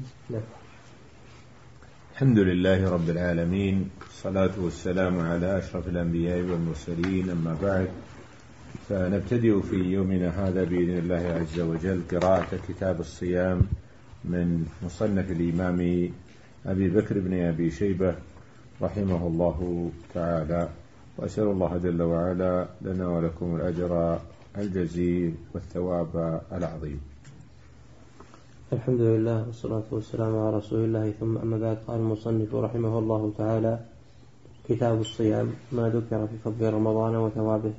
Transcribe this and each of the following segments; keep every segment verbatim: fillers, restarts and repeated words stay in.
نعم. الحمد لله رب العالمين، الصلاة والسلام على أشرف الأنبياء والمرسلين، أما بعد، فنبتدئ في يومنا هذا بإذن الله عز وجل قراءة كتاب الصيام من مصنف الإمام أبي بكر بن أبي شيبة رحمه الله تعالى، وأسأل الله جل وعلا لنا ولكم الأجر الجزيل والثواب العظيم. الحمد لله والصلاة والسلام على رسول الله، ثم أما بعد. قال المصنف رحمه الله تعالى: كتاب الصيام، ما ذكر في فضل رمضان وثوابه.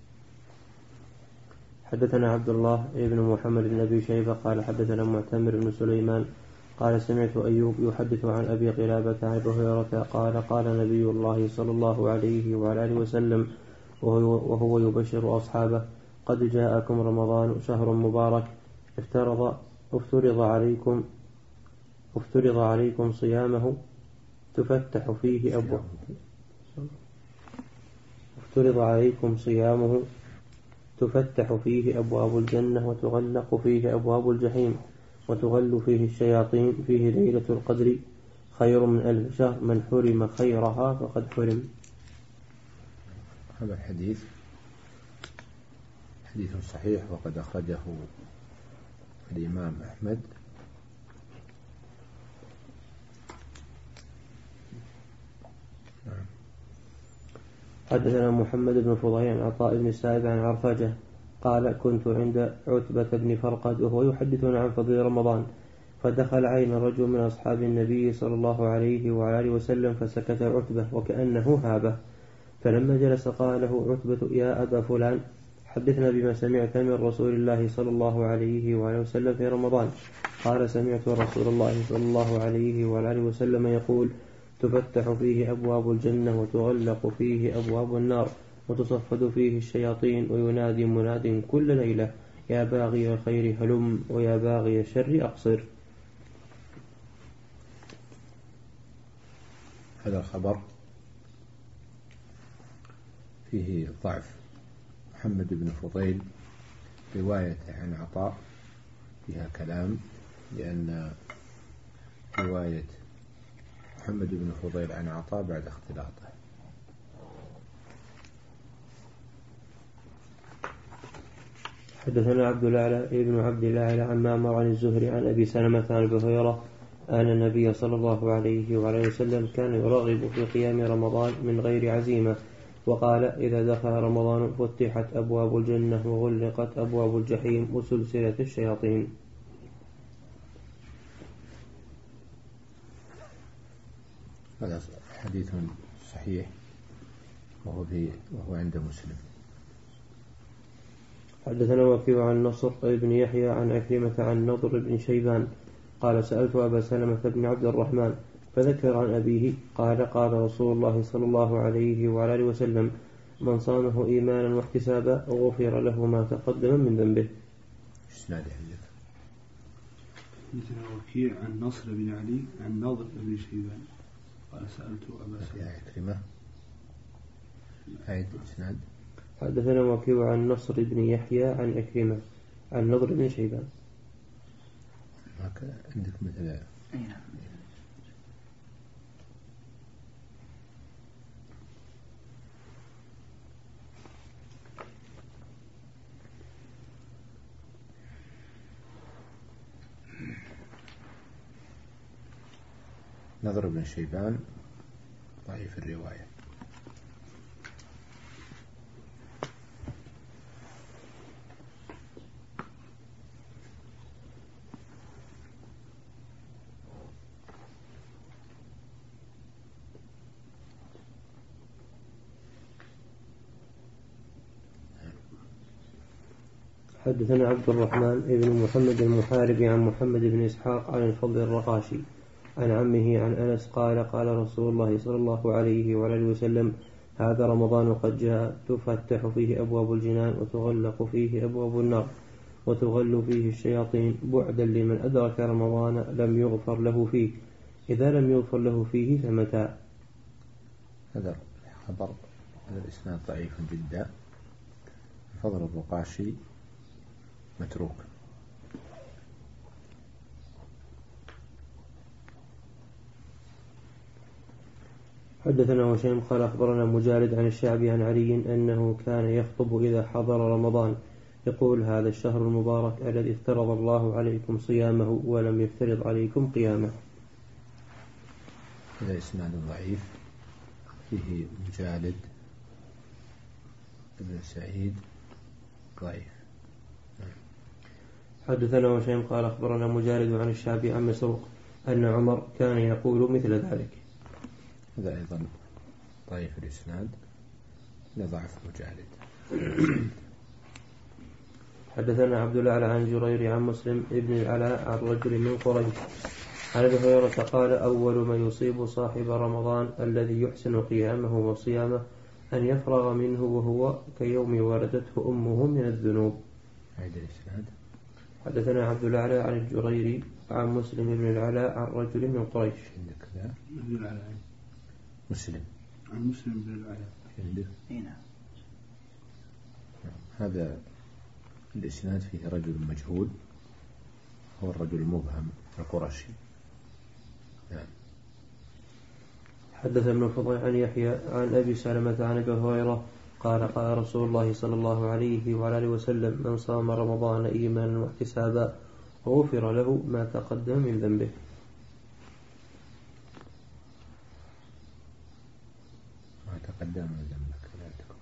حدثنا عبد الله بن محمد بن أبي شيبة قال حدثنا معتمر بن سليمان قال سمعت أيوب يحدث عن أبي قلابة عن أبي هريرة قال قال نبي الله صلى الله عليه وعلى آله وسلم وهو يبشر أصحابه: قد جاءكم رمضان شهر مبارك، افترض افترض عليكم افترض عليكم صيامه تفتح فيه أبواب افترض عليكم صيامه تفتح فيه أبواب الجنة وتغلق فيه أبواب الجحيم وتغل فيه الشياطين، فيه ليلة القدر خير من ألف شهر، من حرم خيرها فقد حرم. هذا الحديث حديث صحيح، وقد أخرجه الإمام أحمد. حدثنا محمد بن فضيل عن عطاء بن السائب عن عرفجة قال: كنت عند عتبة بن فرقد وهو يحدثنا عن فضل رمضان، فدخل علينا رجل من أصحاب النبي صلى الله عليه وآله وسلم فسكت عتبة وكأنه هابه، فلما جلس قال له عتبة: يا أبا فلان، حدثنا بما سمعت من رسول الله صلى الله عليه وآله وسلم في رمضان. قال: سمعت رسول الله صلى الله عليه وآله وسلم يقول: تفتح فيه أبواب الجنة وتغلق فيه أبواب النار وتصفد فيه الشياطين، وينادي مناد كل ليلة: يا باغي الخير هلم، ويا باغي الشر أقصر. هذا الخبر فيه ضعف. محمد بن فضيل رواية عن عطاء فيها كلام، لأن رواية محمد بن فضيل عن عطاء بعد اختلاطه. حدثنا عبد الأعلى ابن عبد الأعلى عن معمر عن الزهري عن أبي سلمة عن أبي هريرة أن النبي صلى الله عليه وعلى وسلم كان يرغب في قيام رمضان من غير عزيمة، وقال: إذا دخل رمضان فتحت أبواب الجنة وغلقت أبواب الجحيم وسلسلة الشياطين. هذا حديث صحيح، وهو, في وهو عند مسلم. حدثنا وكيع عن نصر بن يحيى عن عكرمة عن نضر بن شيبان قال: سألت أبا سلمة بن عبد الرحمن فذكر عن أبيه قال: قال رسول الله صلى الله عليه وعلى آله وسلم: من صامه إيمانا واحتسابا غفر له ما تقدم من ذنبه. مثل وكيع عن نصر بن علي عن نضر بن شيبان قال: سألت أبا سلمة. حدثنا وكيع عن نصر بن يحيى عن عكرمة عن نضر بن شيبان. عندك مثل نضر بن شيبان ضعيف الرواية. حدثنا عبد الرحمن بن محمد المحاربي عن محمد بن إسحاق عن الفضل الرقاشي عن عمه عن أنس قال: قال رسول الله صلى الله عليه وآله وسلم: هذا رمضان قد جاء، تفتح فيه أبواب الجنان وتغلق فيه أبواب النار وتغل فيه الشياطين، بعدا لمن أدرك رمضان لم يغفر له فيه، إذا لم يغفر له فيه فمتى. هذا خبر، هذا الإسناد ضعيف جدا. الفضل الرقاشي متروك. حدثنا وشيم قال أخبرنا مجالد عن الشعبي عن علي أنه كان يخطب إذا حضر رمضان يقول هذا الشهر المبارك الذي افترض الله عليكم صيامه ولم يفترض عليكم قيامه. هذا إسناد ضعيف فيه مجالد ابن سعيد ضعيف. حدثنا وشيم قال أخبرنا مجالد عن الشعبي عن مسروق أن عمر كان يقول مثل ذلك. هذا أيضا ضعيف الإسناد لضعف مجالد. حدثنا عبد الأعلى عن جرير عن مسلم ابن العلاء عن رجل من قريش عن أبي هريرة قال أول ما يصيب صاحب رمضان الذي يحسن قيامه وصيامه أن يفرغ منه وهو كيوم ولدته أمه من الذنوب. هذا الإسناد. حدثنا عبد الأعلى عن الجريري عن مسلم بن العلاء عن رجل من قريش. عندك ذا ابن العلاء مسلم عن مسلم بن العلاء عندك. هنا هذا الإسناد فيه رجل مجهول هو الرجل المبهم القرشي. نعم. حدث ابن فضيل عن يحيى عن أبي سلمة عن أبي هريرة قال قال رسول الله صلى الله عليه وعلى آله وسلم من صام رمضان إيمانا واحتسابا غفر له ما تقدم من ذنبه. ما تقدم من ذنبك لا تكن.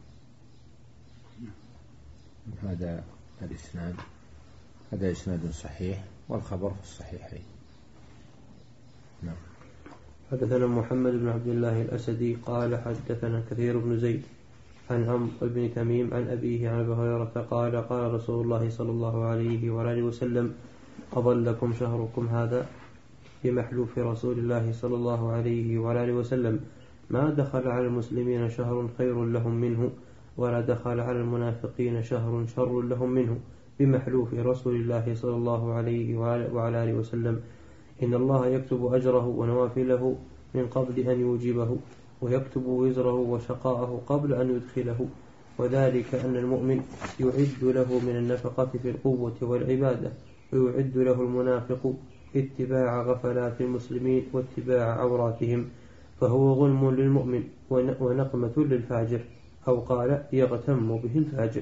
هذا الإسناد هذا إسناد صحيح والخبر في الصحيحين. نعم. حدثنا محمد بن عبد الله الأسدي قال حدثنا كثير بن زيد عن عمرو بن تميم عن أبيه عن أبي هريرة قال قال رسول الله صلى الله عليه وآله وسلم أضلكم شهركم هذا بمحلوف رسول الله صلى الله عليه وآله وسلم ما دخل على المسلمين شهر خير لهم منه ولا دخل على المنافقين شهر شر لهم منه بمحلوف رسول الله صلى الله عليه وعلى آله وسلم إن الله يكتب أجره ونوافله من قبل أن يوجبه ويكتب وزره وشقاءه قبل أن يدخله وذلك أن المؤمن يعد له من النفقة في القوة والعبادة ويعد له المنافق اتباع غفلات المسلمين واتباع عوراتهم فهو ظلم للمؤمن ونقمة للفاجر أو قال يغتم به الفاجر.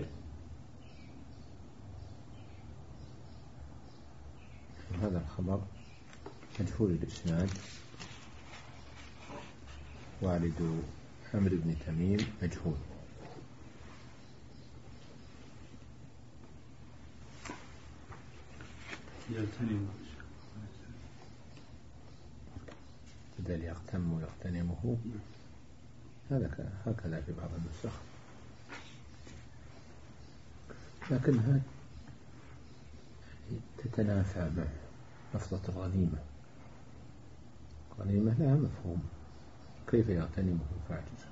هذا الخبر مجهول الإسناد والد عمرو بن تميم مجهول. يغتنم بدل يغتم ويغتنمه هذا هكذا في بعض النسخ لكنها تتنافى مع لفظة الغنيمة. غنيمة لها مفهوم كيف يغتنمه الفاجر.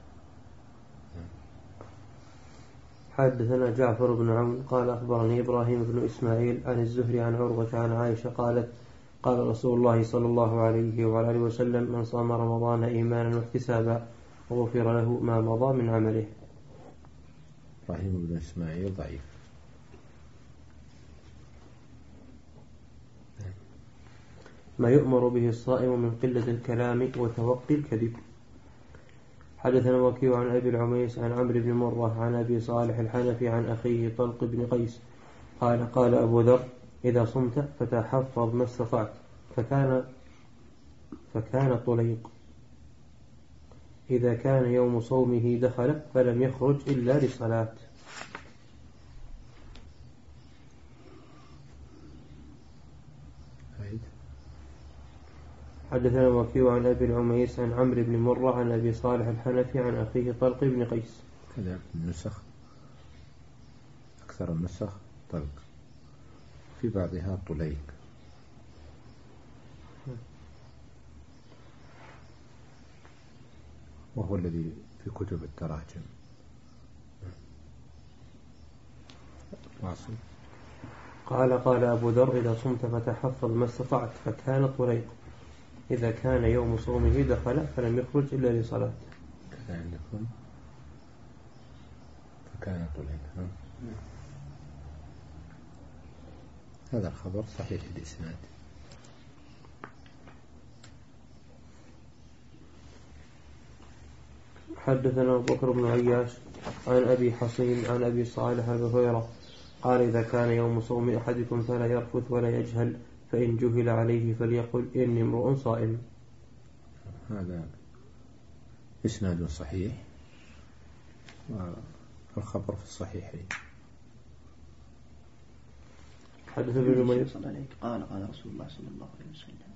حدثنا جعفر بن عون قال أخبرني إبراهيم بن إسماعيل عن الزهري عن عروة عن عائشة قالت قال رسول الله صلى الله عليه وعلى آله وسلم من صام رمضان إيمانا واحتسابا غفر له ما مضى من عمله. إبراهيم بن إسماعيل ضعيف. ما يؤمر به الصائم من قلة الكلام وتوقي الكذب. حدثنا وكيع عن أبي العميس عن عمرو بن مرة عن أبي صالح الحنفي عن أخيه طلق بن قيس قال قال أبو ذر إذا صمت فتحفظ ما استطعت فكان فكان طليق إذا كان يوم صومه دخل فلم يخرج إلا لصلاة. حدثنا وكيع عن أبي العميس عن عمرو بن مرة عن أبي صالح الحنفي عن أخيه طلق بن قيس. كذا النسخ أكثر النسخ طلق في بعضها طليق. وهو الذي في كتب التراجم. واصل. قال قال أبو ذر إذا صمت فتحفظ ما استطعت فكان طليق إذا كان يوم صومه دخل فلم يخرج إلا لصلاة. كذا عندكم فكان طليق. هذا الخبر صحيح الإسناد. حدثنا أبو بكر بن عياش عن أبي حصين عن أبي صالح البهيرة قال إذا كان يوم صوم أحدكم فلا يرفث ولا يجهل فإن جهل عليه فليقل إني امرؤ صائم. هذا إسناد صحيح والخبر في الصحيحين. حدث ابن نمير قال قال رسول الله صلى الله عليه وسلم.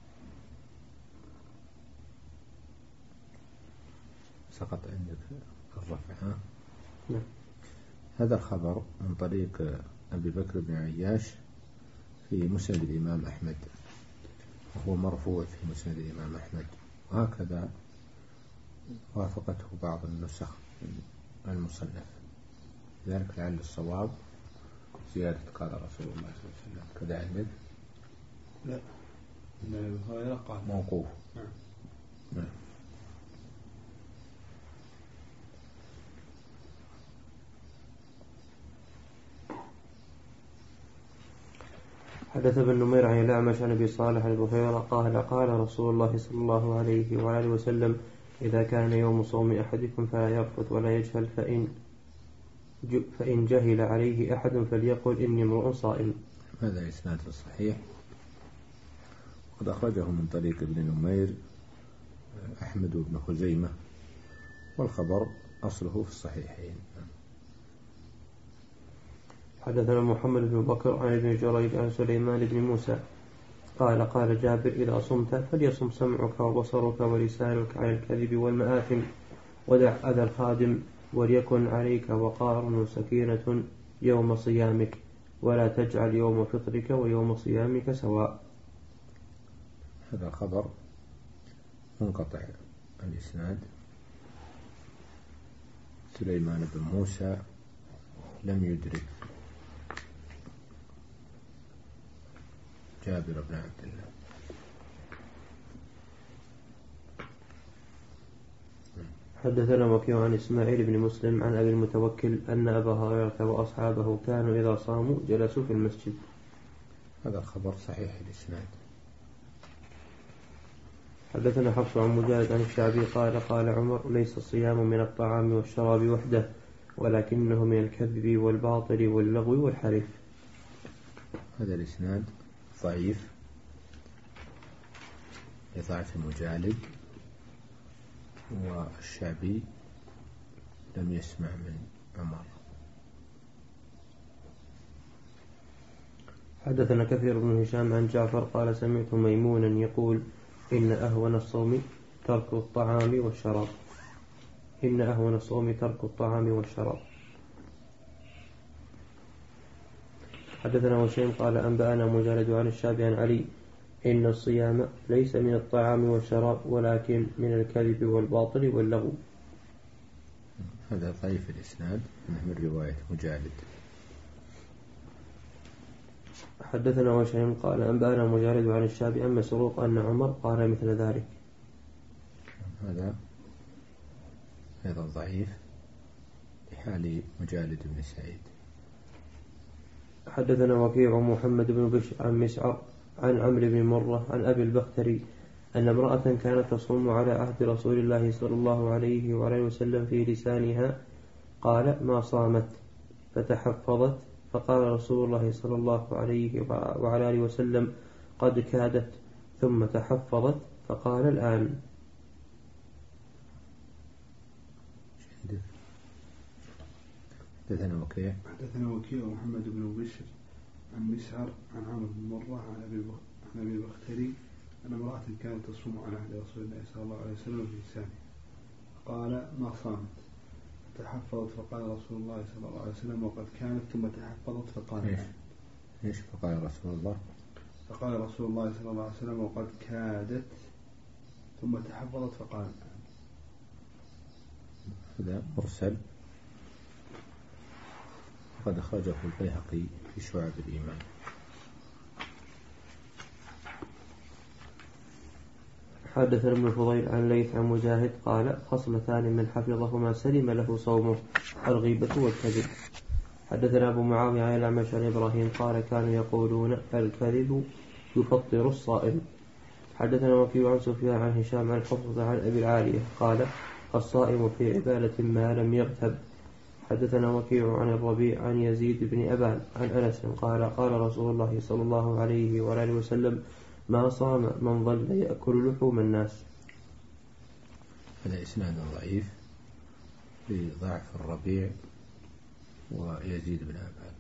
سقط عندك الرفع ها؟ نعم. هذا الخبر من طريق أبي بكر بن عياش في مسند الإمام أحمد، وهو مرفوع في مسند الإمام أحمد، وهكذا وافقته بعض النسخ المصنف، لذلك لعل الصواب زيادة قال رسول الله صلى الله عليه وسلم. كذا عندك؟ لا، إن البخاري قال موقوف. نعم. نعم. حدث ابن نمير عن الأعمش عن أبي صالح البهيرة قال قال رسول الله صلى الله عليه وعلى وسلم إذا كان يوم صوم أحدكم فلا يرفث ولا يجهل فإن فإن جهل عليه أحد فليقل إني امرؤ صائم. هذا إسناد صحيح، وقد أخرجه من طريق ابن نمير أحمد بن خزيمة، والخبر أصله في الصحيحين. حدثنا محمد بن بكر عن ابن جريج عن سليمان بن موسى قال قال جابر إذا صمت فليصم سمعك وبصرك ولسانك عن الكذب والمآثم ودع أذى الخادم وليكن عليك وقار وسكينة يوم صيامك ولا تجعل يوم فطرك ويوم صيامك سواء. هذا الخبر منقطع الإسناد. سليمان بن موسى لم يدرك جابر بن عبد الله. حدثنا وكيع عن إسماعيل بن مسلم عن أبي المتوكل أن أبا هريرة وأصحابه كانوا إذا صاموا جلسوا في المسجد. هذا الخبر صحيح الإسناد. حدثنا حفص عن مجاهد عن الشعبي قال قال عمر ليس الصيام من الطعام والشراب وحده ولكنه من الكذب والباطل واللغو والحلف. هذا الإسناد ضعيف لضعف مجالد، والشعبي لم يسمع من عمر. حدثنا كثير بن هشام عن جعفر قال سمعت ميمونا يقول إن أهون الصوم ترك الطعام والشراب إن أهون الصوم ترك الطعام والشراب. حدثنا وشيم قال أنبأنا مجالد عن الشعبي عن علي إن الصيام ليس من الطعام والشراب ولكن من الكذب والباطل واللغو. هذا ضعيف الإسناد من رواية مجالد. حدثنا وشيم قال أنبأنا مجالد عن الشعبي عن مسروق أن عمر قال مثل ذلك. هذا أيضا ضعيف لحال مجالد بن سعيد. حدثنا وكيع محمد بن بشر عن مسعر عن عمرو بن مرة عن أبي البختري أن امرأة كانت تصوم على عهد رسول الله صلى الله عليه وعلى وسلم في لسانها قال ما صامت فتحفظت فقال رسول الله صلى الله عليه وعلى وسلم قد كادت ثم تحفظت فقال الآن. حدثنا وكيع حدثنا وكيع محمد بن بشر عن مسعر عن عمرو بن مرة عن أبي عن أبي البختري أن امرأة كانت تصوم على عهد رسول الله صلى الله عليه وسلم في لسانه قال ما صامت تحفظت فقال رسول الله صلى الله عليه وسلم وقد كانت ثم تحفظت فقال إيش إيش فقال رسول الله فقال رسول الله صلى الله عليه وسلم وقد كادت ثم تحفظت فقال هذا مرسل، وقد أخرجه البيهقي في شعب الإيمان. حدثنا ابن فضيل عن ليث عن مجاهد قال خصلتان من حفظهما سلم له صومه الغيبة والكذب. حدثنا أبو معاوية عن الأعمش عن إبراهيم قال كانوا يقولون الكذب يفطر الصائم. حدثنا وكيع عن سفيان عن هشام عن حفصة عن أبي العالية قال الصائم في عبادة ما لم يغتب. حدثنا وكيع عن الربيع عن يزيد بن أبان عن أنس قال قال رسول الله صلى الله عليه وآله وسلم ما صام من ظل يأكل لحوم الناس. هذا إسناد ضعيف لضعف الربيع ويزيد بن أبان.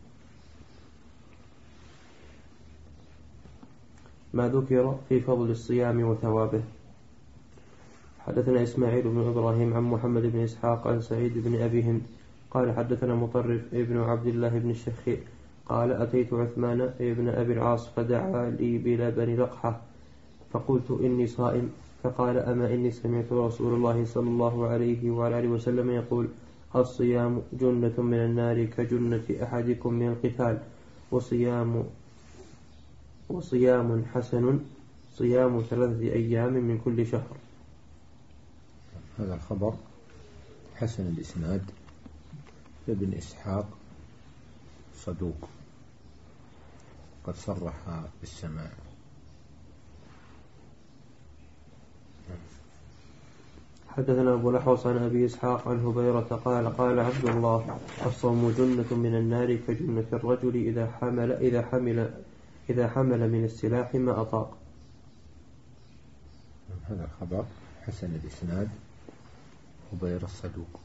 ما ذكر في فضل الصيام وثوابه. حدثنا إسماعيل بن إبراهيم عن محمد بن إسحاق عن سعيد بن أبي هند قال حدثنا مطرف ابن عبد الله بن الشخير قال أتيت عثمان ابن أبي العاص فدعا لي بلبن لقحة فقلت إني صائم فقال أما إني سمعت رسول الله صلى الله عليه وآله وسلم يقول الصيام جنة من النار كجنة أحدكم من القتال وصيام وصيام حسن صيام ثلاثة أيام من كل شهر. هذا الخبر حسن الإسناد. ابن إسحاق صدوق قد صرح بالسماع. حدثنا أبو الأحوص عن أبي إسحاق عن هبيرة قال قال عبد الله الصوم جنة من النار كجنة الرجل إذا حمل إذا حمل إذا حمل من السلاح ما أطاق. هذا الخبر حسن الإسناد. هبيرة الصدوق.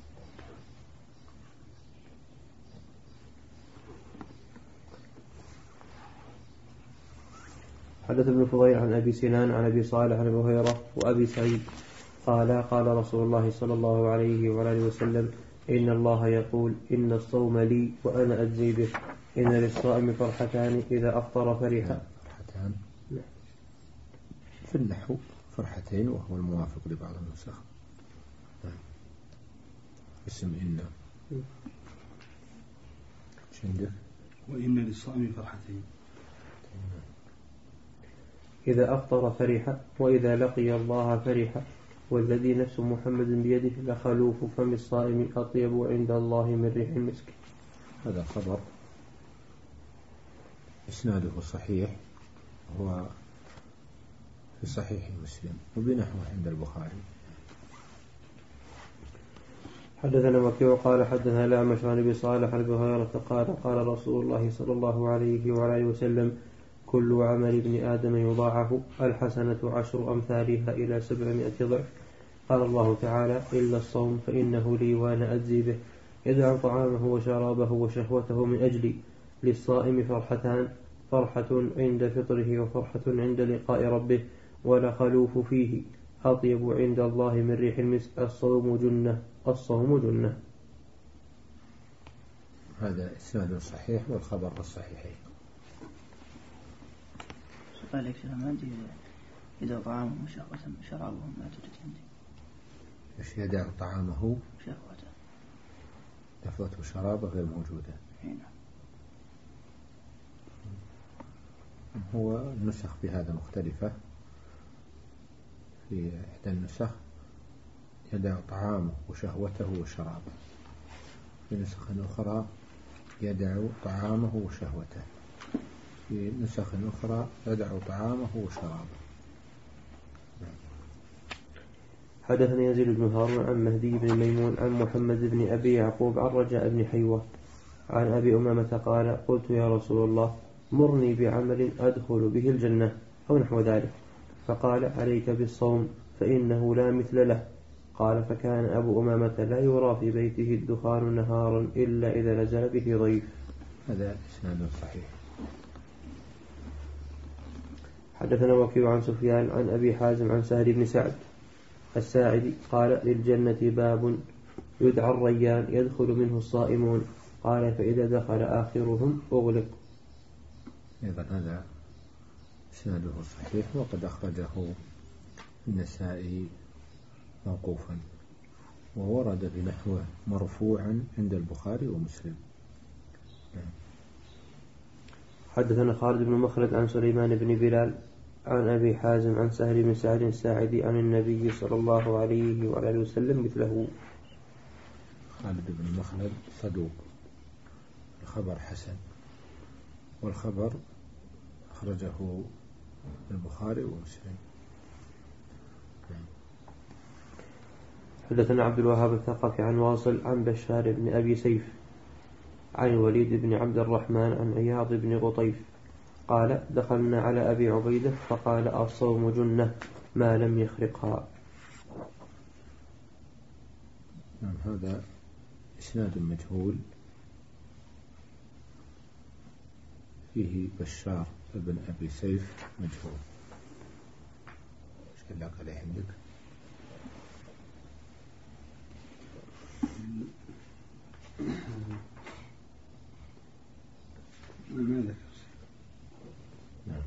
حدث ابن فضيل عن أبي سنان عن أبي صالح عن أبي هريرة وأبي سعيد قال قال رسول الله صلى الله عليه وآله وسلم إن الله يقول إن الصوم لي وأنا أجزي به إن للصائم فرحتان إذا أفطر فرحا. فرحتان في النحو فرحتين وهو الموافق لبعض النسخ. اسم إن شندك وإن للصائم فرحتين إذا أفطر فرحا وإذا لقي الله فرحا والذي نفس محمد بيده لخلوف فم الصائم أطيب عند الله من ريح المسك. هذا الخبر إسناده صحيح هو في صحيح مسلم وبنحوه عند البخاري. حدثنا وكيع قال حدثنا الأعمش عن أبي صالح عن أبي هريرة قال قال رسول الله صلى الله عليه وعلى وسلم كل عمل ابن آدم يضاعف الحسنة عشر أمثالها إلى سبعمائة ضعف. قال الله تعالى إلا الصوم فإنه لي وأنا أجزي به يدع طعامه وشرابه وشهوته من أجلي للصائم فرحتان فرحة عند فطره وفرحة عند لقاء ربه ولا خلوف فيه أطيب عند الله من ريح المسك. الصوم جنة الصوم جنة. هذا إسناد صحيح والخبر الصحيحين. سؤال لك ما عندي إذا طعامه شهوة شرابه ما توجد عندي. إيش يدع طعامه شهوة شهوته شرابه غير موجودة. هنا هو النسخ بهذا مختلفة. في إحدى النسخ يدع طعامه وشهوته وشرابه. في نسخ أخرى يدع طعامه وشهوته. في نسخ أخرى يدع طعامه وشرابه. حدثني يزيد بن هارون عن مهدي بن ميمون عن محمد بن أبي يعقوب عن رجاء بن حيوة عن أبي أمامة قال قلت يا رسول الله مرني بعمل أدخل به الجنة أو نحو ذلك فقال عليك بالصوم فإنه لا مثل له. قال فكان أبو أمامة لا يرى في بيته الدخان نهارا إلا إذا نزل به ضيف. هذا إسناد صحيح. حدثنا وكيع عن سفيان عن أبي حازم عن سهل بن سعد الساعدي قال للجنة باب يدعى الريان يدخل منه الصائمون قال فإذا دخل آخرهم أغلق. أيضا هذا إسناده صحيح وقد أخرجه النسائي موقوفا وورد بنحوه مرفوعا عند البخاري ومسلم. حدثنا خالد بن مخلد عن سليمان بن بلال عن أبي حازم عن سهل بن سعد الساعدي عن النبي صلى الله عليه وآله وسلم مثله. خالد بن مخلد صدوق. الخبر حسن والخبر أخرجه البخاري ومسلم. حدثنا عبد الوهاب الثقفي عن واصل عن بشار بن أبي سيف عن الوليد بن عبد الرحمن عن عياض بن قطيف قال دخلنا على أبي عبيدة فقال الصوم جنة ما لم يخرقها. نعم هذا إسناد مجهول فيه بشار بن أبي سيف مجهول. ايش قال لك عليه عندك؟ نعم.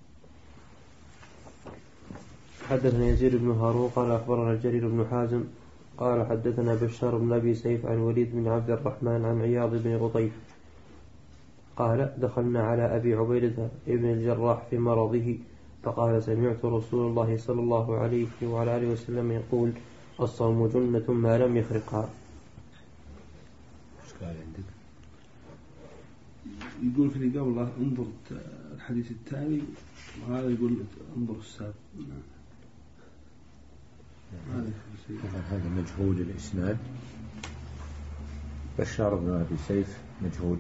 حدثنا يزيد بن هارون قال أخبرنا جرير بن حازم قال حدثنا بشار بن أبي سيف عن وليد بن عبد الرحمن عن عياض بن قطيف قال دخلنا على أبي عبيدة ابن الجراح في مرضه فقال سمعت رسول الله صلى الله عليه وعلى آله وسلم يقول الصوم جنة ما لم يخرقها. ايش قال عندك؟ يقول في اللي قبله انظر الحديث التالي وهذا يقول انظر السابق. هذا مجهول الإسناد. بشار بن أبي سيف مجهول.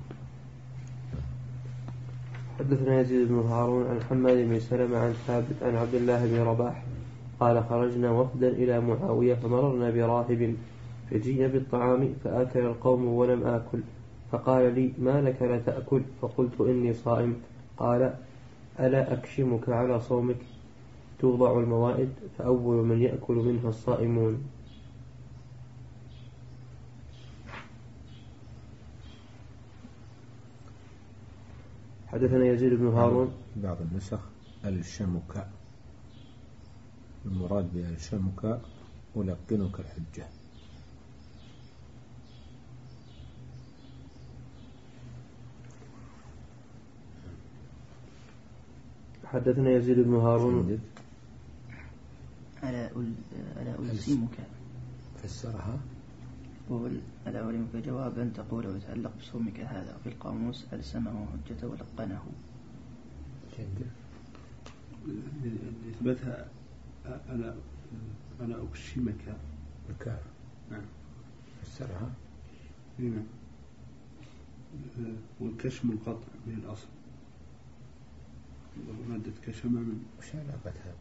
حدثنا يزيد بن هارون عن حماد بن سلمة عن ثابت عن عبد الله بن رباح قال خرجنا وفدا إلى معاوية فمررنا براهب فجيء بالطعام فأكل القوم ولم آكل فقال لي ما لك لا تأكل فقلت إني صائم قال ألا أكشمك على صومك توضع الموائد فأول من يأكل منها الصائمون. حدثنا يزيد بن هارون بعض النسخ الشمك المراد بالشمك ألقنك الحجة. حدثنا يزيد بن هارون ألا ألزمك فسرها قول ألا ألزمك جوابا تقول ويتعلق بصومك هذا في القاموس ألسمه حجة ولقنه. إثباتها أنا أنا أكشمك الكاف. نعم فسرها هنا والكشم القطع من الأصل مادة كشمة من وش علاقتها؟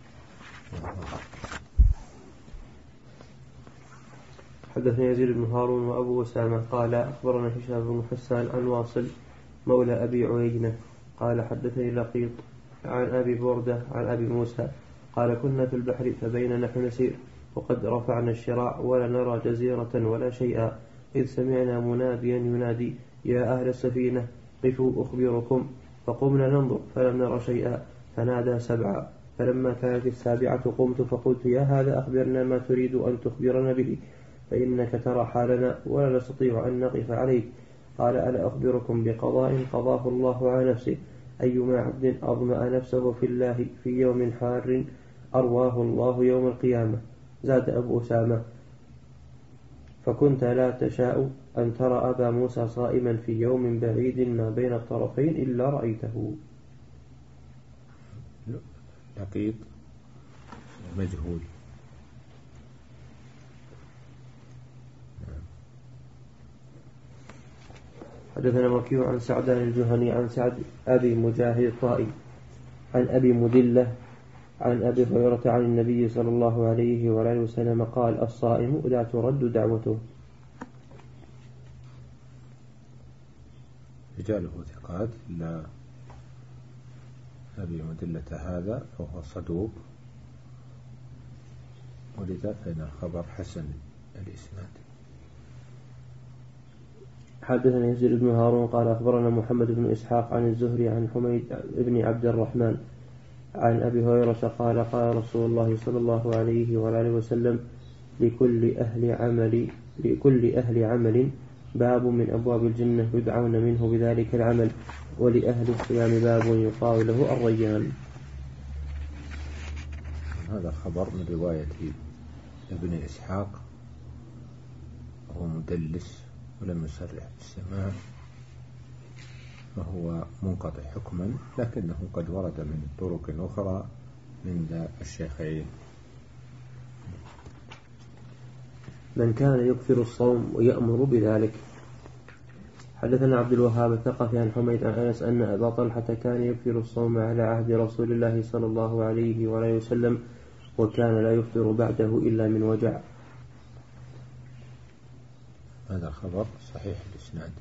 حدثنا يزيد بن هارون وأبو أسامة قال أخبرنا هشام بن حسان عن واصل مولى أبي عيينة قال حدثني لقيط عن أبي بردة عن أبي موسى قال كنا في البحر فبين نحن نسير وقد رفعنا الشراع ولا نرى جزيرة ولا شيئا إذ سمعنا مناديا ينادي يا أهل السفينة قفوا أخبركم فقمنا ننظر فلم نرى شيئا فنادى سبعا فلما كانت السابعة قمت فقلت يا هذا أخبرنا ما تريد أن تخبرنا به فإنك ترى حالنا ولا نستطيع أن نقف عليك. قال ألا أخبركم بقضاء قضاه الله على نفسه أيما عبد أظمأ نفسه في الله في يوم حار أرواه الله يوم القيامة. زاد أبو أسامة فكنت لا تشاء أن ترى أبا موسى صائما في يوم بعيد ما بين الطرفين إلا رأيته. لقيط مجهول. حدثنا مكي عن سعدان الجهني عن سعد أبي مجاهد الطائي عن أبي مدلة عن أبي هريرة عن النبي صلى الله عليه وآله وسلم قال الصائم لا ترد دعوته. رجاله ثقات لا أبي مدلة هذا فهو صدوق ولذا فإن الخبر حسن الإسناد. حدثنا يزيد بن هارون قال أخبرنا محمد بن إسحاق عن الزهري عن حميد بن عبد الرحمن عن أبي هريرة قال قال رسول الله صلى الله عليه وآله وسلم لكل أهل عمل لكل أهل عمل باب من أبواب الجنة يدعون منه بذلك العمل ولأهل الصيام باب يقال له الريان. هذا خبر من رواية ابن إسحاق وهو مدلس ولم يصرح بالسماع فهو منقطع حكما لكنه قد ورد من طرق أخرى من الشيخين. من كان يكثر الصوم ويأمر بذلك. حدثنا عبد الوهاب الثقفي عن حميد عن أنس أن أبا طلحة كان يكثر الصوم على عهد رسول الله صلى الله عليه وآله وسلم وكان لا يفطر بعده إلا من وجع. هذا خبر صحيح الإسناد.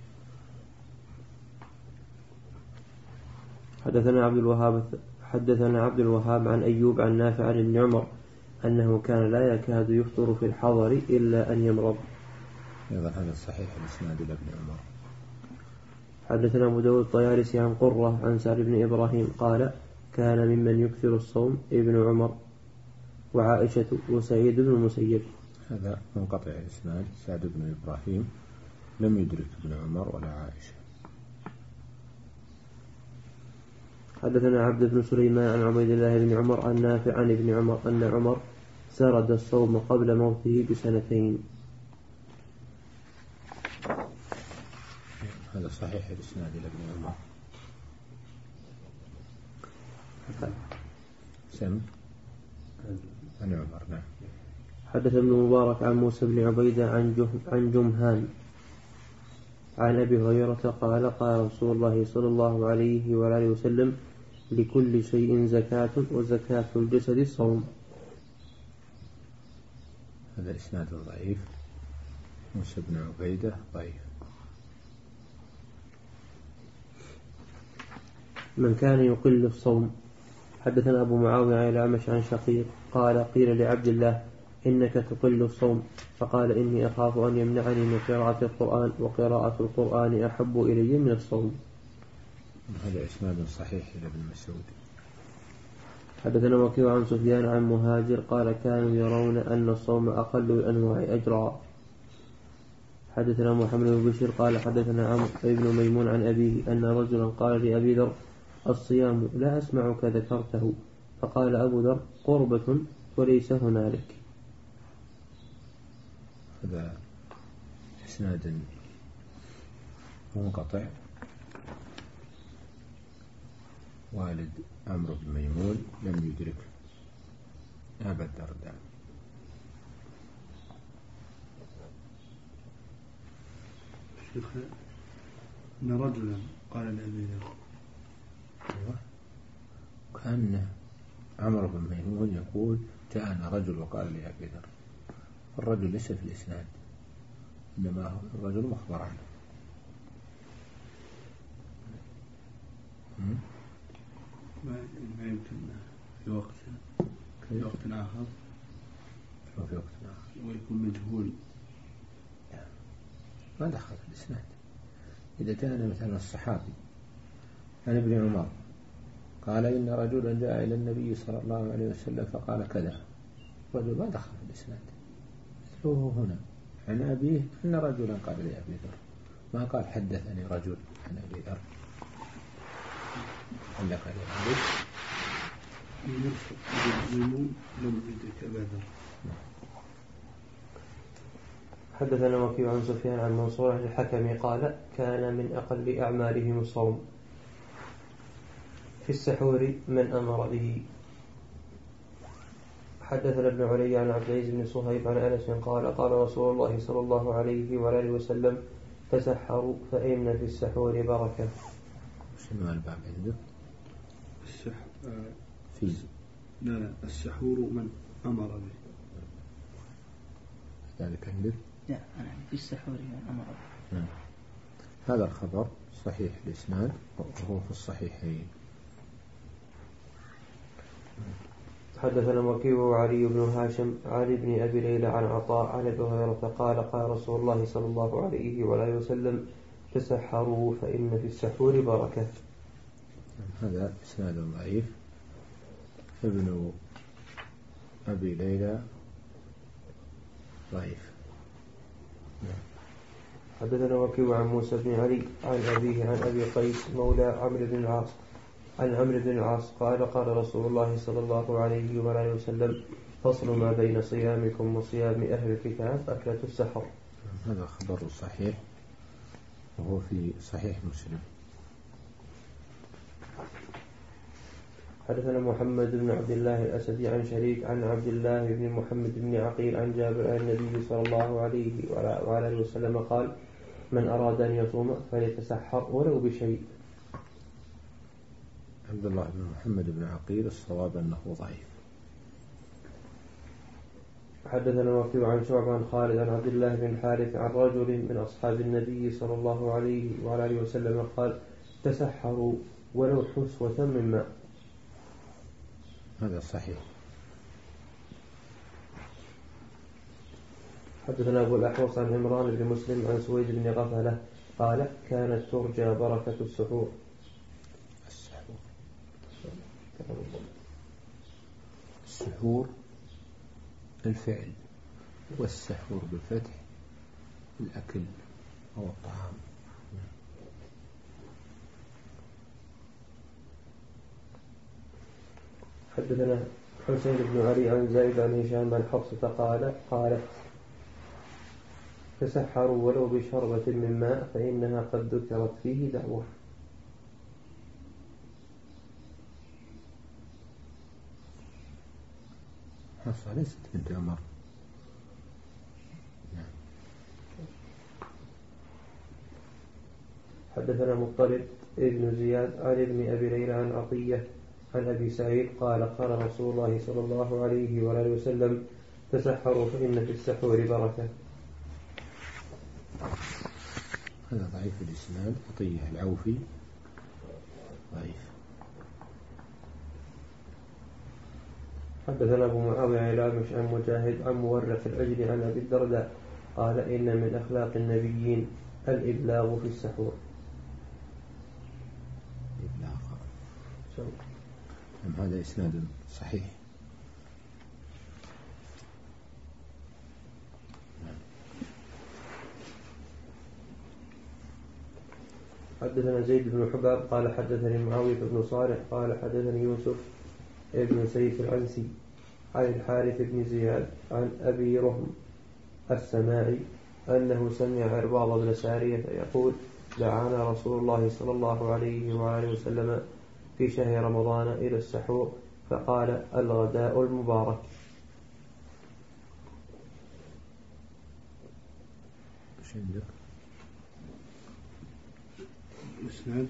حدثنا عبد الوهاب حدثنا عبد الوهاب عن أيوب عن نافع عن ابن عمر أنه كان لا يكاد يفطر في الحضر إلا أن يمرض. أيضا هذا صحيح الإسناد لابن عمر. حدثنا أبو داود الطيالسي عن قرة عن سعد بن إبراهيم قال كان ممن يكثر الصوم ابن عمر وعائشة وسعيد بن المسيب. هذا منقطع الإسناد. سعد بن إبراهيم لم يدرك ابن عمر ولا عائشة. حدثنا عبد بن سليمان عن عبيد الله بن عمر عن نافع عن ابن عمر أن عمر سرد الصوم قبل موته بسنتين. هذا صحيح الإسناد لابن عمر. سم عن عمر. نعم. حدث ابن مبارك عن موسى بن عبيدة عن عن جمهان عن أبي هريرة قال قال رسول الله صلى الله عليه وآله وسلم لكل شيء زكاة وزكاة الجسد الصوم. هذا إسناد ضعيف. موسى بن عبيدة ضعيف. من كان يقل الصوم. حدثنا أبو معاوية عن الأعمش عن شقيق قال قيل لعبد الله إنك تقل الصوم فقال إني أخاف أن يمنعني من قراءة القرآن وقراءة القرآن أحب إلي من الصوم. هذا إسناد صحيح لابن مسعود. حدثنا وكيع عن سفيان عن مهاجر قال كانوا يرون أن الصوم أقل الأنواع أجرا. حدثنا محمد بن بشير قال حدثنا عمرو بن ميمون عن أبيه أن رجلا قال لأبي ذر الصيام لا أسمعك ذكرته فقال أبو ذر قربة وليس هنالك. هذا إسناد منقطع. والد عمرو بن ميمون لم يدرك أبا الدرداء. شيخ إن رجلا قال لأبي ذر. أيوة. كان عمرو بن ميمون يقول جاءنا رجل وقال لأبي ذر. الرجل ليس في الإسناد إنما هو الرجل مخبر عنه. ما يمكن في وقت في وقت آخر في وقت آخر ويكون مجهول. ما دخل في الإسناد. إذا كان مثلا الصحابي عن ابن عمر قال إن رجلا جاء إلى النبي صلى الله عليه وسلم فقال كذا، رجل ما دخل في الإسناد. مثله هنا عن أبيه أن رجلا قال لأبي ذر، ما قال حدثني رجل عن أبي ذر. علق عليه عليه ميمون لم يدرك أبا ذر. حدثنا وكيع عن سفيان عن منصور عن الحكم قال كان من أقل أعمالهم الصوم في السحور من أمر به. حدثنا ابن علي عن عبد العزيز بن صهيب عن أنس قال قال رسول الله صلى الله عليه وآله وسلم تسحروا فإن في السحور بركة. شنو الباب عنده؟ السحور في لا لا السحور من أمر به. ذلك عنده؟ لا في السحور من أمر به. هذا الخبر صحيح الإسناد وهو في الصحيحين. حدثنا وكيع وعلي بن هاشم عن ابن أبي ليلى عن عطاء عن أبي هريرة قال قال رسول الله صلى الله عليه وآله وسلم تسحروا فإن في السحور بركة. هذا إسناد ضعيف. ابن أبي ليلى ضعيف. حدثنا وكيع عن موسى بن علي عن أبيه عن أبي قيس مولى عمرو بن العاص عن عمرو بن العاص قال قال رسول الله صلى الله عليه وآله وسلم فصل ما بين صيامكم وصيام أهل الكتاب أكلة السحر. هذا خبر صحيح وهو في صحيح مسلم. حدثنا محمد بن عبد الله الأسدي عن شريك عن عبد الله بن محمد بن عقيل عن جابر عن النبي صلى الله عليه وعلى آله وسلم قال: من أراد أن يصوم فليتسحر ولو بشيء. عبد الله بن محمد بن عقيل الصواب أنه ضعيف. حدثنا وكيع عن شعبة عن خالد عن عبد الله بن الحارث عن رجل من أصحاب النبي صلى الله عليه وعلى آله وسلم قال: تسحروا ولو حسوة من ماء. هذا صحيح. حدثنا أبو الأحوص عن عمران بن مسلم عن سويد بن غفلة قال: كانت ترجى بركة السحور. السحور الفعل، والسحور بالفتح الأكل أو الطعام. حدثنا حسين بن علي عن زيد عن هشام عن حفصة قال قالت: تسحروا ولو بشربة من ماء فإنها قد ذكرت فيه دعوة. حفصة ليست بنت عمر. حدثنا مضطرب ابن زياد عن ابن أبي ليلى عن عطية عن أبي سعيد قال: قال رسول الله صلى الله عليه وآله وسلم: تسحروا فإن في السحور بركة. هذا ضعيف الإسناد. عطية العوفي ضعيف. حدثنا أبو معاوية عن الأعمش عن مجاهد عن مورق الأجل عن أبي الدرداء قال: إن من أخلاق النبيين الإبلاغ في السحور. إبلاغ. هذا إسناد صحيح. حدثنا زيد بن حباب قال: حدثني معاوية بن صالح قال: حدثني يوسف ابن سيف العنسي عن الحارث بن زياد عن أبي رهم السماعي أنه سمع عرباض بن سارية يقول: دعانا رسول الله صلى الله عليه وآله وسلم في شهر رمضان إلى السحور فقال: الغداء المبارك. ايش عندك؟ الإسناد.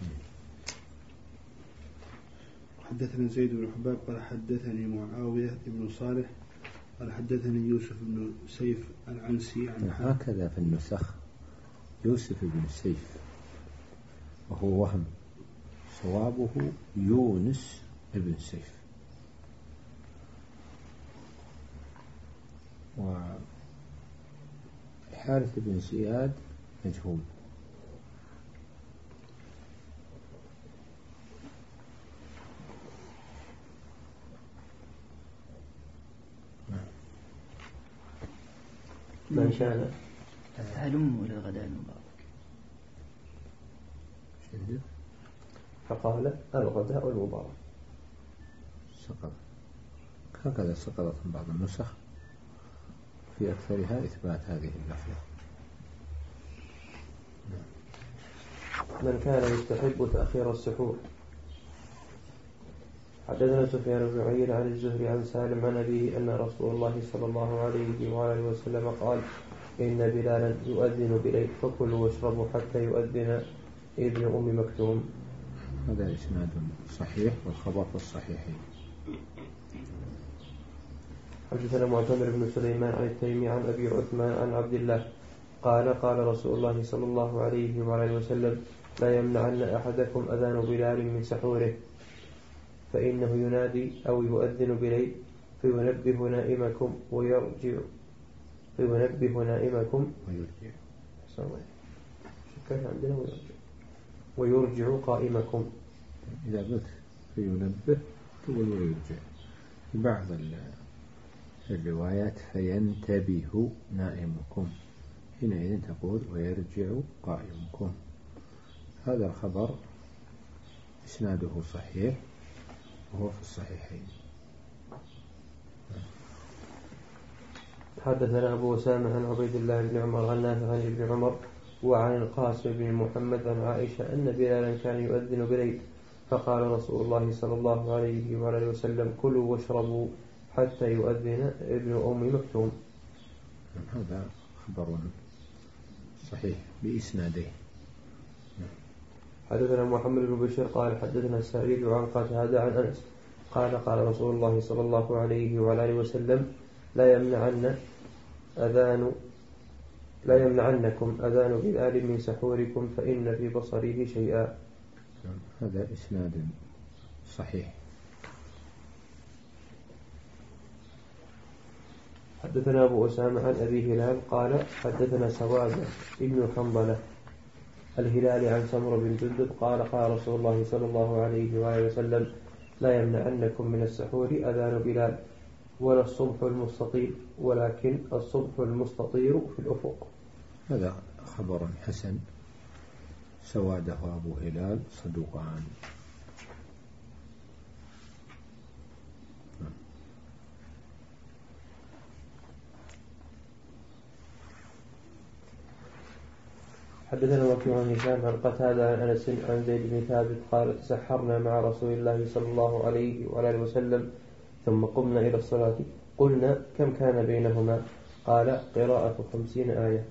حدثنا زيد بن حباب قال: حدثني معاوية بن صالح قال: حدثني يوسف بن سيف العنسي عن هكذا في النسخ يوسف بن سيف وهو وهم، صوابه يونس بن سيف. وحارث بن زياد مجهول. من كان هلم إلى الغداء المبارك فقال: الغداء المبارك. سقط هكذا سقطت من بعض النسخ، في أكثرها إثبات هذه اللفظة. من كان يستحب تأخير السحور. حدثنا سفيان بن عيينة عن الزهري عن سالم عن أبيه أن رسول الله صلى الله عليه وآله وسلم قال: إن بلالا يؤذن بليل فكلوا واشربوا حتى يؤذن ابن أم مكتوم. هذا إسناد صحيح والخبر في الصحيحين. حدثنا معتمر بن سليمان عن التيمي عن أبي عثمان عن عبد الله قال: قال رسول الله صلى الله عليه وآله وسلم: لا يمنعن أحدكم أذان بلال من سحوره فإنه ينادي أو يؤذن بليل فينبه نائمكم ويرجع فينبه نائمكم ويرجع شكاية عندنا ويرجع ويرجع قائمكم. إذا بث فينبه تقول ويرجع. في بعض الروايات فينتبه نائمكم، حينئذ تقول ويرجع قائمكم. هذا الخبر إسناده صحيح وهو في الصحيحين. حدثنا أبو أسامة عن عبيد الله بن عمر عن نافع عن ابن عمر وعن القاسم بن محمد عن عائشة أن بلالا كان يؤذن بليل فقال رسول الله صلى الله عليه وآله وسلم كلوا واشربوا حتى يؤذن ابن أم مكتوم. هذا خبر صحيح بإسناده. حدثنا محمد بن بشير قال حدثنا سعيد عن قتادة عن أنس قال قال رسول الله صلى الله عليه وآله وسلم لا يمنعن أذان لا يمنعنكم أذان بلال من سحوركم فإن في بصره شيئا. هذا إسناد صحيح. حدثنا أبو أسامة عن أبي هلال قال حدثنا سواد ابن حنظلة الهلالي عن سمر بن جندب قال قال رسول الله صلى الله عليه وآله وسلم لا يمنعنكم من السحور أذان بلال ولا الصبح المستطير ولكن الصبح المستطير في الأفق. هذا خبر حسن. سواده أبو هلال صدوقان. حدثنا وكيع عن هشام عن قتادة عن أنس عن زيد بن ثابت قال تسحرنا مع رسول الله صلى الله عليه وآله وسلم ثم قمنا إلى الصلاة قلنا كم كان بينهما قال قراءة خمسين آية.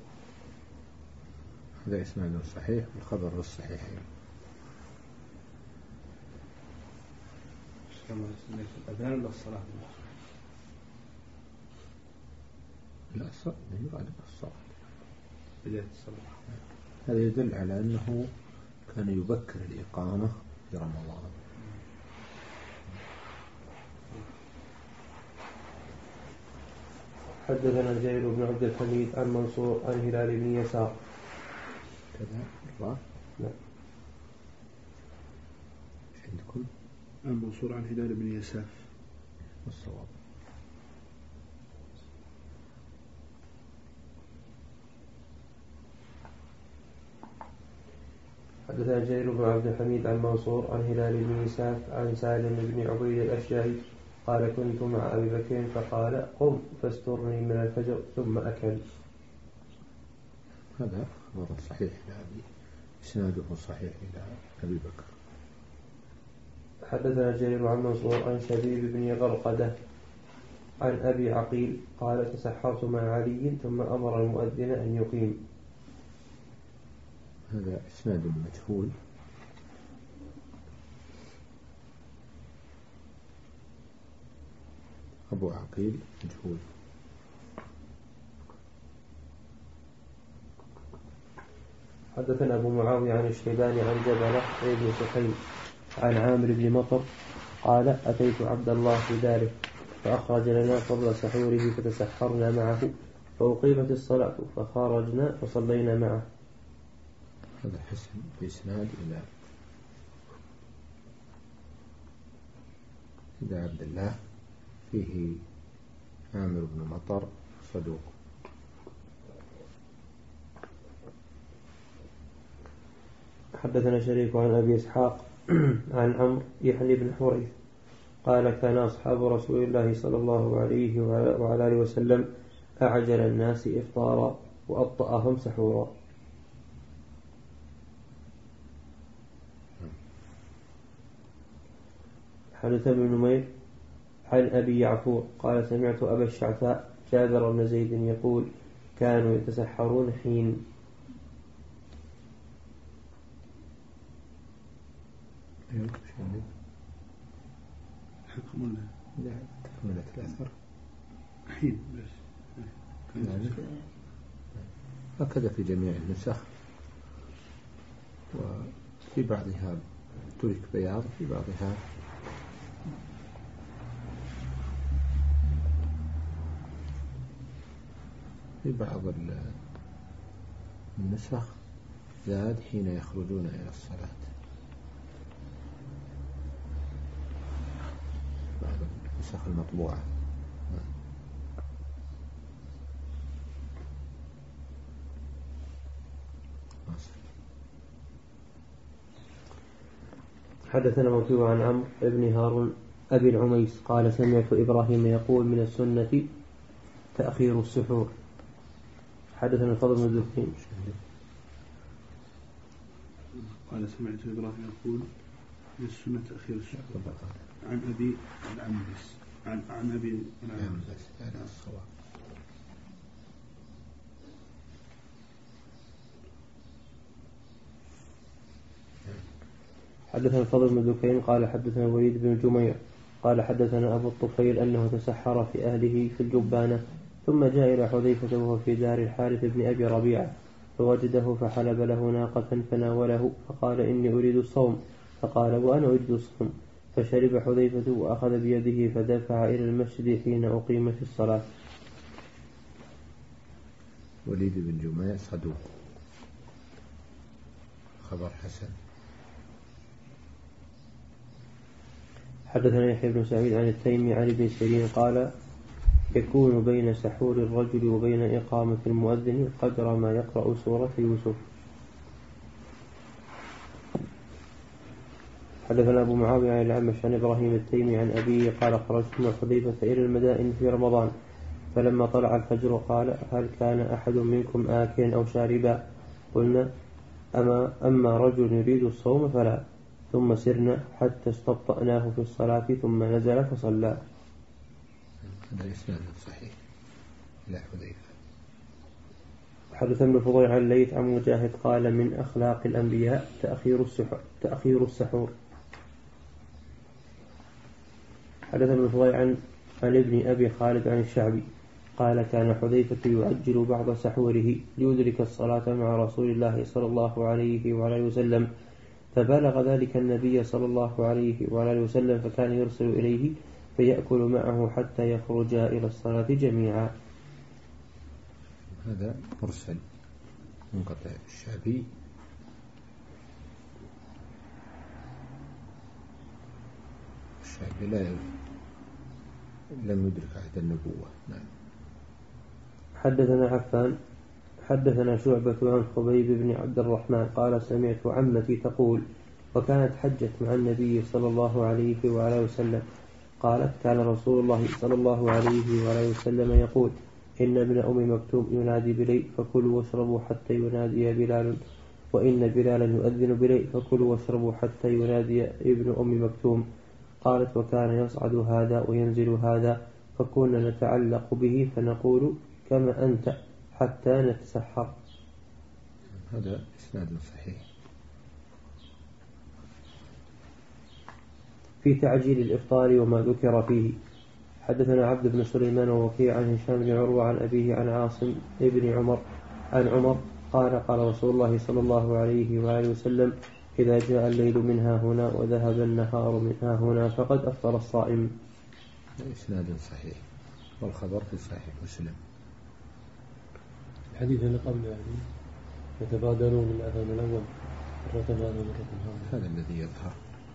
هذا إسناد صحيح والخبر الصحيح. الأذان ولا الصلاة؟ لا الصلاة يراد الصلاة بداية الصلاة. هذا يدل على أنه كان يبكر الإقامة في رمضان. حدثنا جرير بن عبد الحميد عن منصور عن هلال بن يسار كذا الله. لا عندكم عن منصور عن هلال بن يساف والصواب. حدثنا جرير بن عبد الحميد عن منصور عن هلال بن يساف عن سالم بن عبيد الأشجعي قال كنت مع أبي بكر فقال قم فاسترني من الفجر ثم أكل. هذا خبر صحيح لأبي إسناده صحيح إلى أبي بكر. حدثنا جرير عن منصور عن شبيب بن غرقدة عن أبي عقيل قال تسحرت مع علي ثم أمر المؤذن أن يقيم. هذا إسناد مجهول. أبو عقيل مجهول. حدثنا أبو معاوية عن الشيباني عن جبلة بن سحيم عن عامر بن مطر قال أتيت عبد الله بذلك فأخرج لنا قبل سحوره فتسحرنا معه فأقيمت الصلاة فخرجنا فصلينا معه. هذا حسن بإسناد إلى إلى عبد الله فيه عامر بن مطر صدوق. حدثنا شريك عن أبي إسحاق عن عمرو يعني بن حريث قال كان أصحاب رسول الله صلى الله عليه وعلى آله وسلم أعجل الناس إفطارا وأبطأهم سحورا. حدثنا ابن نمير عن أبي يعفور قال سمعت أبا الشعثاء جابر بن زيد يقول كانوا يتسحرون حين حكم ولا لا تكملة الأثر حين بس هكذا في جميع النسخ وفي بعضها ترك بياض في بعضها في بعض النسخ زاد حين يخرجون إلى الصلاة. بعض النسخ المطبوعة. حدثنا وكيع عن عمرو بن هارون أبي العميس قال سمعت إبراهيم يقول من السنة تأخير السحور. حدثنا الفضل بن ذكين قال سمعت إبراهيم يقول من السنة تأخير السحور. عن أبي العنبس عن عن أبي العنبس هذا الصواب. حدثنا الفضل بن دكين قال حدثنا الوليد بن جميع قال حدثنا أبو الطفيل أنه تسحر في أهله في الجبانة ثم جاء إلى حذيفة وهو في دار الحارث بن أبي ربيعة فوجده فحلب له ناقة فناوله فقال إني أريد الصوم فقال وأنا أريد الصوم فشرب حذيفة وأخذ بيده فدفع إلى المسجد حين أقيمت الصلاة. وليد بن جميع صدوق خبر حسن. حدثنا يحيى بن سعيد عن التيمي عن ابن سيرين قال يكون بين سحور الرجل وبين إقامة المؤذن قدر ما يقرأ سورة يوسف. حدثنا أبو معاوية عن الأعمش عن إبراهيم التيمي عن أبيه قال خرجت مع حذيفة إلى المدائن في رمضان فلما طلع الفجر قال هل كان أحد منكم آكلا أو شاربا؟ قلنا أما, أما رجل يريد الصوم فلا. ثم سرنا حتى استبطأناه في الصلاة ثم نزل فصلى. هذا إسناد صحيح إلى حذيفة. حدث ابن فضيل عن الليث عن مجاهد قال من أخلاق الأنبياء تأخير السحور, تأخير السحور. حدث ابن فضيل عن, عن ابن أبي خالد عن الشعبي قال كان حذيفة يعجل بعض سحوره ليدرك الصلاة مع رسول الله صلى الله عليه وعلى وسلم فبلغ ذلك النبي صلى الله عليه وعلى وسلم فكان يرسل إليه فيأكل معه حتى يخرج إلى الصلاة جميعا. هذا مرسل منقطع. الشعبي الشعبي لا لم يدرك عهد النبوة. نعم. حدثنا عفان حدثنا شعبة عن خبيب بن عبد الرحمن قال سمعت عمتي تقول وكانت حجت مع النبي صلى الله عليه وعلى وسلم قالت كان رسول الله صلى الله عليه وعلى وسلم يقول إن ابن أم مكتوم ينادي بليل فكلوا واشربوا حتى ينادي بلال وإن بلالا يؤذن بليل فكلوا واشربوا حتى ينادي ابن أم مكتوم. قالت وكان يصعد هذا وينزل هذا فكنا نتعلق به فنقول كما أنت حتى نتسحر. هذا إسناد صحيح. في تعجيل الإفطار وما ذكر فيه. حدثنا عبد بن سليمان ووكيع عن هشام بن عروة عن أبيه عن عاصم ابن عمر عن عمر قال قال رسول الله صلى الله عليه وآله وسلم إذا جاء الليل منها هنا وذهب النهار منها هنا فقد أفطر الصائم. إسناد صحيح والخبر في صحيح مسلم. الحديث اللي قبل يعني يتبادلون من الأذان الأول مرة هذا مرة هذا الذي يظهر.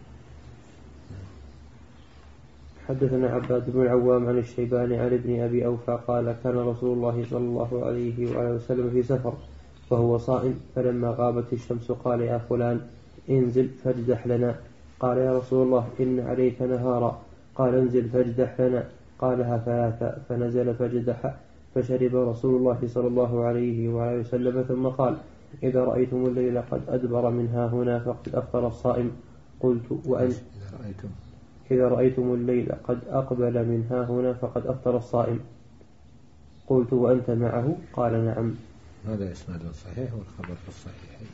حدثنا عباد بن العوام عن الشيباني عن ابن أبي أوفى قال كان رسول الله صلى الله عليه وآله وسلم في سفر وهو صائم فلما غابت الشمس قال يا فلان انزل فاجدح لنا. قال يا رسول الله إن عليك نهارا. قال انزل فاجدح لنا. قالها ثلاثة فنزل فاجدح فشرب رسول الله صلى الله عليه وآله وسلم ثم قال إذا رأيتم الليل قد أدبر منها هنا فقد أفطر الصائم. قلت وأنت إذا رأيتم إذا رأيتم الليل قد أقبل منها هنا فقد أفطر الصائم. قلت وأنت معه؟ قال نعم. هذا إسناد صحيح والخبر في الصحيحين.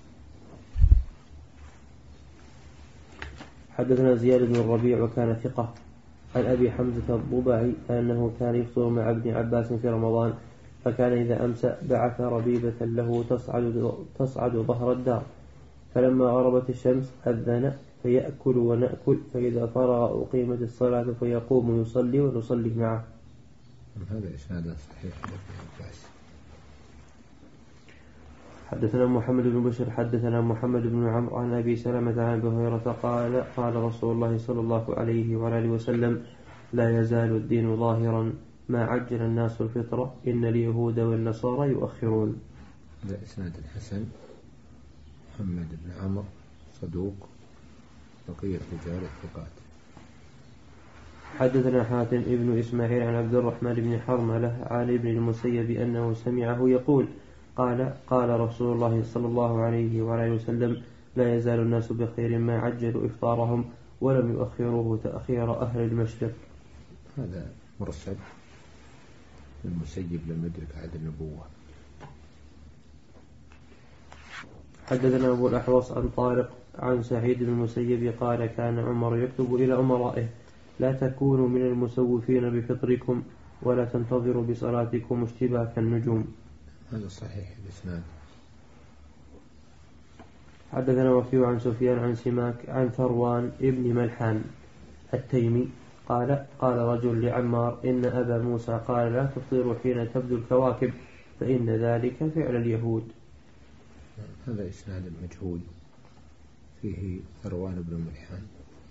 حدثنا زياد بن الربيع وكان ثقة عن أبي حمزة الضبعي أنه كان يفطر مع ابن عباس في رمضان فكان إذا أمسى بعث ربيبة له تصعد, تصعد ظهر الدار فلما غربت الشمس أذن فيأكل ونأكل فإذا فرغ أقيمت الصلاة فيقوم يصلي ونصلي معه. هذا إسناد صحيح. حدثنا محمد بن بشر حدثنا محمد بن عمرو عن أبي سلمة عن أبي هريرة قال قال رسول الله صلى الله عليه وآله وسلم لا يزال الدين ظاهرا ما عجل الناس الفطرة إن اليهود والنصارى يؤخرون. هذا إسناد حسن. محمد بن عمرو صدوق بقية رجال الثقات. حدثنا حاتم ابن إسماعيل عن عبد الرحمن بن حرملة عن ابن المسيب أنه سمعه يقول قال قال رسول الله صلى الله عليه وآله وسلم لا يزال الناس بخير ما عجلوا إفطارهم ولم يؤخروه تأخير أهل المشرق. هذا مرسل المسيب لم يدرك عهد النبوة. حدثنا أبو الأحوص عن طارق عن سعيد بن المسيب قال كان عمر يكتب إلى أمرائه لا تكونوا من المسوفين بفطركم ولا تنتظروا بصلاتكم اشتباك النجوم. هذا صحيح الإسناد. حدثنا وكيع عن سفيان عن سماك عن ثروان ابن ملحان التيمي قال قال رجل لعمار إن أبا موسى قال لا تفطروا حين تبدو الكواكب فإن ذلك فعل اليهود. هذا إسناد مجهول فيه ثروان بن ملحان.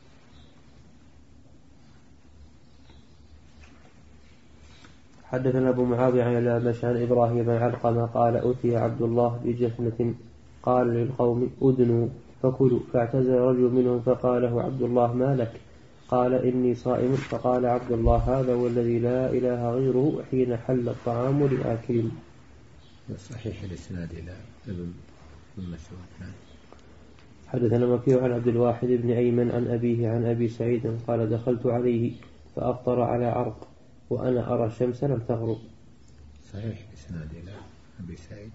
حدثنا أبو معاوية عن الأعمش عن إبراهيم بن علقمة قال أتي عبد الله بجفنة قال للقوم أدنوا فكلوا فاعتزل رجل منهم فقال له عبد الله ما لك؟ قال إني صائم. فقال عبد الله هذا والذي لا إله غيره حين حل الطعام لآكل. صحيح الإسناد إلى ابن مسعود. حدثنا وكيع عن عبد الواحد بن أيمن عن أبيه عن أبي سعيد قال دخلت عليه فأفطر على عرق وأنا أرى الشمس لم تغرب. صحيح الإسناد إلى أبي سعيد.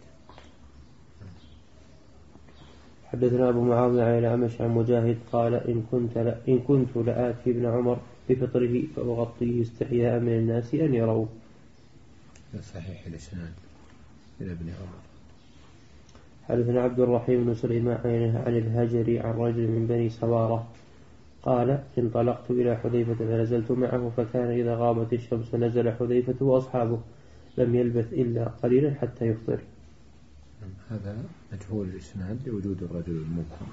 حدثنا أبو معاوية عن الأعمش عن مجاهد قال إن كنت لا إن كنت لآتي ابن عمر بفطره فأغطيه استحياء من الناس أن يروه. صحيح الإسناد إلى ابن عمر. حدثنا عبد الرحيم بن سليمان عن الهجري عن رجل من بني سوارة قال انطلقت إلى حذيفة فنزلت معه فكان إذا غابت الشمس نزل حذيفة وأصحابه لم يلبث إلا قليلا حتى يفطر. هذا مجهول الإسناد لوجود الرجل المبهم.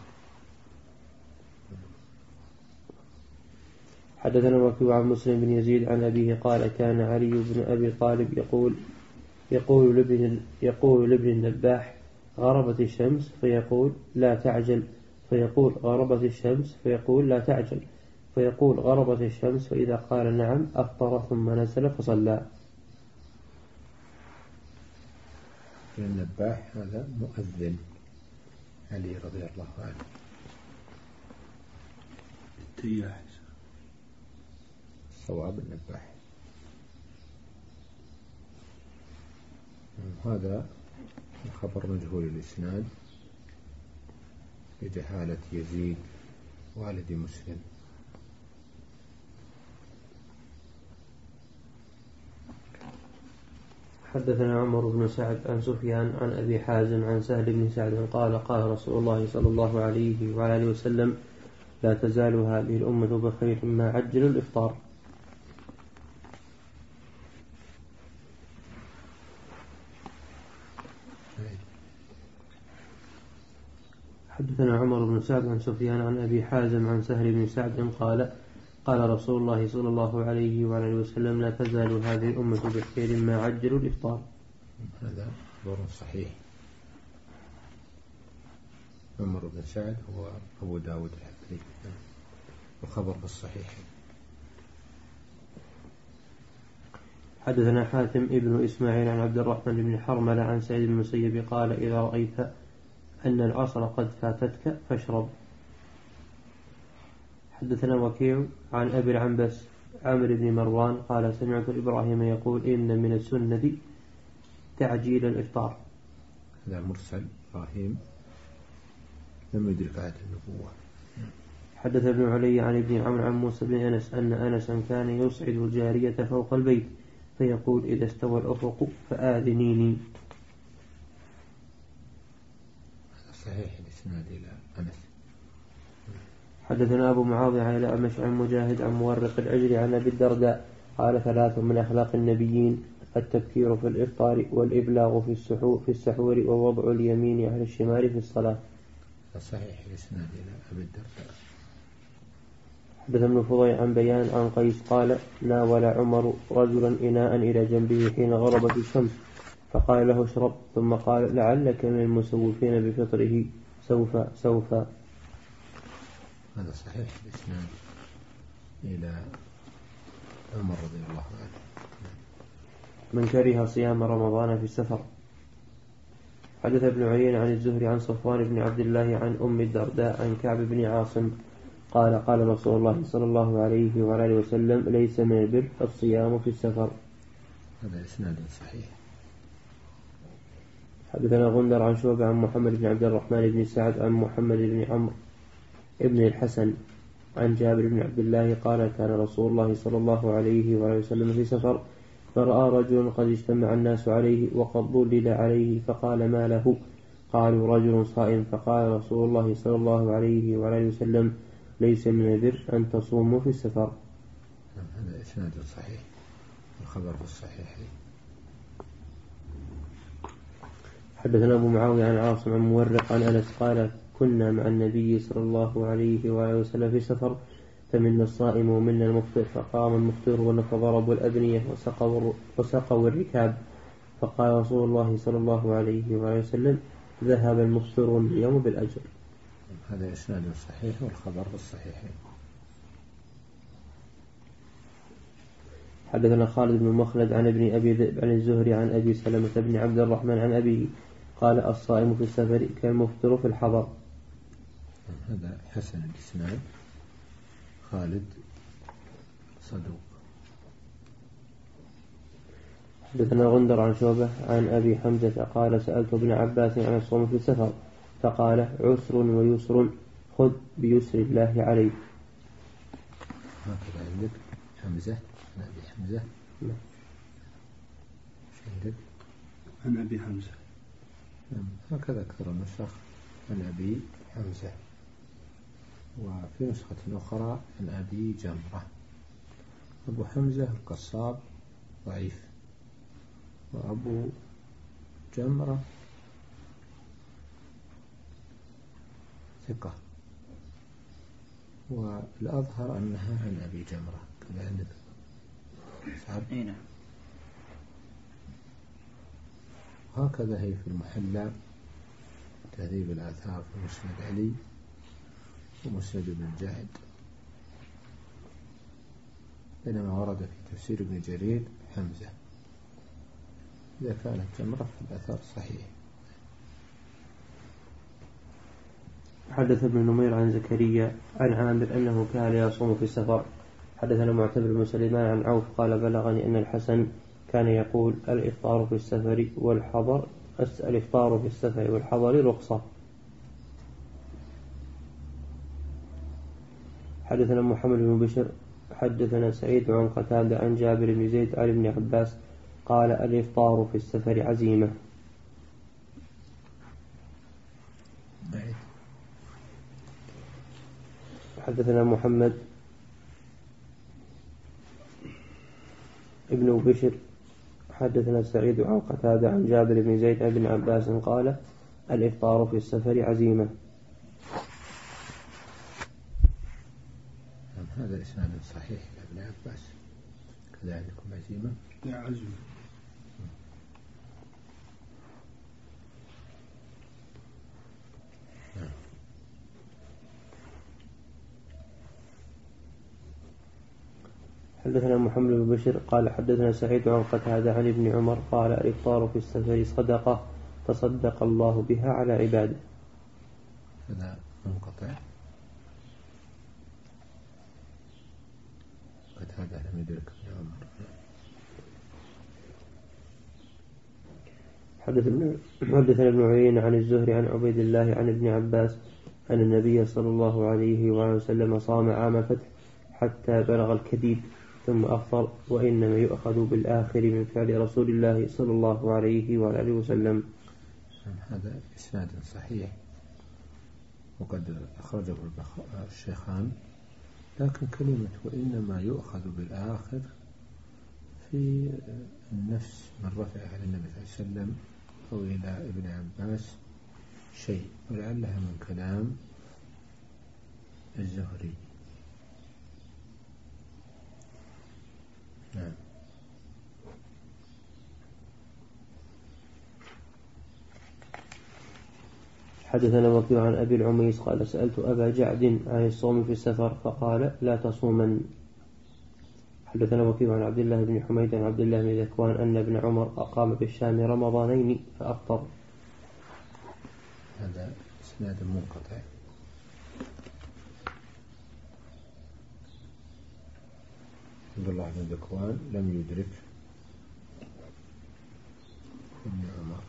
حدثنا وكيع عن مسلم بن يزيد عن أبيه قال كان علي بن أبي طالب يقول يقول لابن يقول لابن النباح غربت الشمس فيقول لا تعجل فيقول غربت الشمس فيقول لا تعجل فيقول غربت الشمس فإذا قال نعم أفطر ثم نزل فصلى. النباح هذا مؤذن علي رضي الله عنه. التياح صواب النباح. هذا الخبر مجهول الإسناد بجهالة يزيد والد مسلم. حدثنا عمر بن سعد عن سفيان عن أبي حازم عن سهل بن سعد قال قال رسول الله صلى الله عليه وعلى آله وسلم لا تزال هذه الأمة بخير ما عجل الإفطار. حدثنا عمر بن سعد عن سفيان عن أبي حازم عن سهل بن سعد قال قال رسول الله صلى الله عليه وعلى وسلم لا تزال هذه الأمة بخير ما عجلوا الإفطار. هذا خبر صحيح. عمر بن سعد هو أبو داود الحفري وخبر بالصحيح. حدثنا حاتم ابن إسماعيل عن عبد الرحمن بن حرملة عن سعيد بن المسيب قال إذا رأيت أن العصر قد فاتتك فاشرب. حدثنا وكيع عن أبي العنبس عامر بن مروان قال سمعت إبراهيم يقول إن من السنة تعجيل الإفطار. هذا مرسل إبراهيم لم يدرك عهد النبوة. حدث ابن علي عن ابن عمرو عن موسى بن أنس أن أنسا كان يصعد الجارية فوق البيت فيقول إذا استوى الأفق فآذنيني. صحيح الإسناد إلى أنس. حدثنا أبو معاوية عن الأعمش عن مجاهد عن مورق العجل عن أبي الدرداء قال ثلاث من أخلاق النبيين التبكير في الإفطار والإبلاغ في السحور في السحور ووضع اليمين على الشمال في الصلاة. صحيح الإسناد إلى أبي الدرداء. حدثنا ابن فضيل عن بيان عن قيس قال ناول عمر رجلا إناء إلى جنبه حين غربت الشمس فقال له اشرب ثم قال لعلك من المسوفين بفطره سوف سوف. هذا صحيح الإسناد إلى عمر رضي الله عنه. من كره صيام رمضان في السفر. حدث ابن عيينة عن الزهري عن صفوان بن عبد الله عن أم الدرداء عن كعب بن عاصم قال قال رسول الله صلى الله عليه وعلى وسلم ليس من البر الصيام في السفر. هذا إسناد صحيح. حدثنا غندر عن شعبة عن محمد بن عبد الرحمن بن سعد عن محمد بن عمرو ابن الحسن عن جابر بن عبد الله قال كان رسول الله صلى الله عليه وعلى وسلم في سفر فرأى رجل قد اجتمع الناس عليه وقد ظلل عليه فقال ما له؟ قالوا رجل صائم. فقال رسول الله صلى الله عليه وعلى وسلم ليس من البر أن تصوموا في السفر. هذا إسناد صحيح، الخبر في الصحيح. حدثنا أبو معاوية عن عاصم عن مورق عن أنس قال كنا مع النبي صلى الله عليه وآله وسلم في سفر فمنا الصائم ومنا المفطر فقام المفطرون فضربوا الأبنية وسقوا, وسقوا الركاب فقال رسول الله صلى الله عليه وآله وسلم ذهب المفطرون اليوم بالأجر. هذا إسناد صحيح والخبر في الصحيح. حدثنا خالد بن مخلد عن ابن أبي ذئب عن الزهري عن أبي سلمة بن عبد الرحمن عن أبيه قال الصائم في السفر كالمفطر في الحضر. هذا حسن الإسناد، خالد صدوق. حدثنا غندر عن شعبة عن أبي حمزة قال سألت ابن عباس عن الصوم في السفر فقال عسر ويسر خذ بيسر الله عليك. هكذا عندك حمزة عن أبي حمزة. نعم. عندك عن أبي حمزة. نعم. هكذا أكثر النسخ عن أبي حمزة، وفي نسخة أخرى عن أبي جمرة. أبو حمزة القصاب ضعيف، وأبو جمرة ثقة، والأظهر أنها عن أبي جمرة كذا عندك صعب. نعم. هكذا هي في المحلى تهذيب الآثار في مسند علي ومسند ابن جاهد، بينما ورد في تفسير ابن جرير حمزة. إذا كانت جمرة في الأثر صحيح. حدث ابن نمير عن زكريا عن عامر أنه كان يصوم في السفر. حدثنا معتبر بن سليمان عن عوف قال بلغني أن الحسن كان يقول الإفطار في السفر والحضر الإفطار في السفر والحضر رخصة. حدثنا محمد بن بشر حدثنا سعيد عن قتادة عن جابر بن زيد عن ابن عباس قال الإفطار في السفر عزيمة. حدثنا محمد ابن بشر حدثنا سعيد عن قتادة عن جابر بن زيد عن ابن عباس قال الإفطار في السفر عزيمة. هذا إسناد صحيح لابن عباس كذلك عزيمة. يا عزيمة. حدثنا محمد بن بشر قال حدثنا سعيد عن قتادة عن ابن عمر قال الإفطار في السفر صدقة تصدق الله بها على عباده. هذا منقطع. قتادة لم يدرك ابن عمر. حدثنا ابن عيينة عن الزهري عن عبيد الله عن ابن عباس أن النبي صلى الله عليه وسلم صام عام الفتح حتى بلغ الكديد ثم أفطر وإنما يؤخذ بالآخر من فعل رسول الله صلى الله عليه وآله وسلم. هذا إسناد صحيح وقد أخرجه الشيخان، لكن كلمة وإنما يؤخذ بالآخر في النفس من رفعها للنبي صلى الله عليه وسلم أو إلى ابن عباس شيء، ولعلها من كلام الزهري. نعم. حدثنا وكيع عن أبي العميس قال سألت أبا جعد عن الصوم في السفر فقال لا تصومن. حدثنا وكيع عن عبد الله بن حميد عن عبد الله بن ذكوان أن ابن عمر أقام بالشام رمضانين فأفطر. هذا إسناد منقطع. عبد الله بن ذكوان لم يدرك ابن عمر.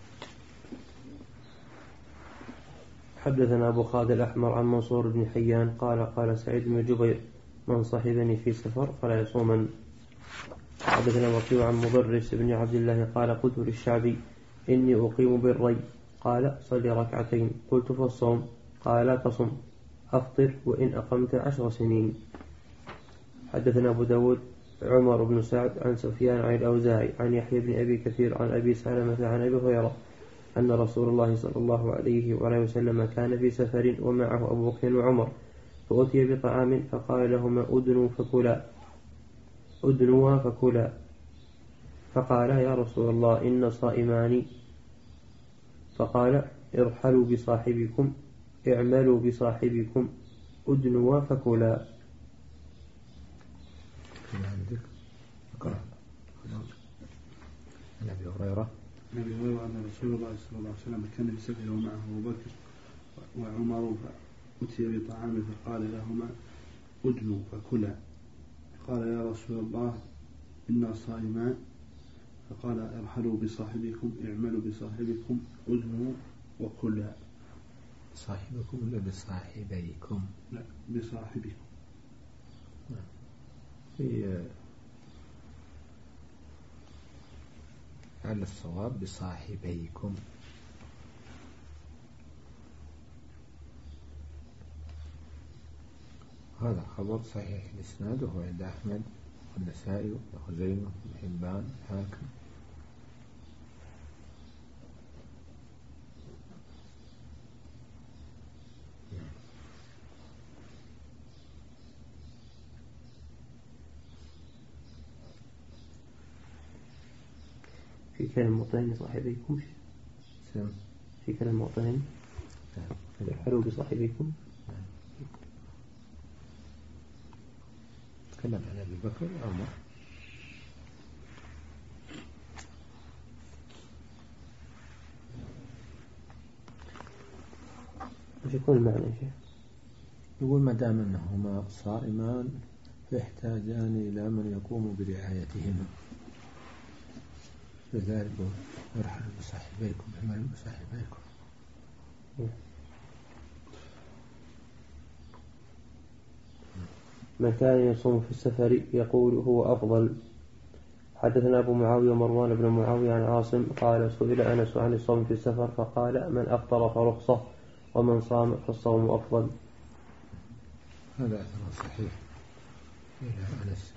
حدثنا أبو خالد الأحمر عن منصور بن حيان قال قال سعيد بن جبير من صحبني في سفر فلا يصومن. حدثنا وكيع عن مضرس بن عبد الله قال قلت للشعبي إني أقيم بالري قال صل ركعتين قلت فالصوم قال لا تصم أفطر وإن أقمت عشر سنين. حدثنا أبو داود عمر بن سعد عن سفيان عن الأوزاعي عن يحيى بن أبي كثير عن أبي سلمة عن أبي هريرة أن رسول الله صلى الله عليه وآله وسلم كان في سفر ومعه أبو بكر وعمر فأتي بطعام فقال لهما أدنوا فكلا أدنوا فكلا فقال يا رسول الله إن صائمان فقال ارحلوا بصاحبكم اعملوا بصاحبكم أدنوا فكلا. عن أبي هريرة أبي هريرة أن رسول الله صلى الله عليه وسلم كان في سفر ومعه أبو بكر وعمر فأتي بطعام فقال لهما أدنوا فكلا قال يا رسول الله إنا صائمان فقال ارحلوا بصاحبكم اعملوا بصاحبكم أدنوا وكلا. صاحبكم ولا بصاحبيكم؟ لا بصاحبكم. في على الصواب بصاحبيكم. هذا خبر صحيح الإسناد وهو عند أحمد والنسائي وخزيمة وحبان حاكم. في كلام موطنين صاحبيكم في كلام موطنين ارحلوا بصاحبيكم. تكلم عن أبي بكر وعمر. وش يكون المعنى يا شيخ؟ يقول ما دام أنهما صائمان فيحتاجان إلى من يقوم برعايتهما لذلك ارحلوا بصاحبيكم اعملوا بصاحبيكم. من كان يصوم في السفر يقول هو أفضل. حدثنا أبو معاوية مروان بن معاوية عن عاصم قال سئل أنس عن الصوم في السفر فقال من أفطر فرخصة ومن صام فالصوم أفضل. هذا أثر صحيح إلى أنس.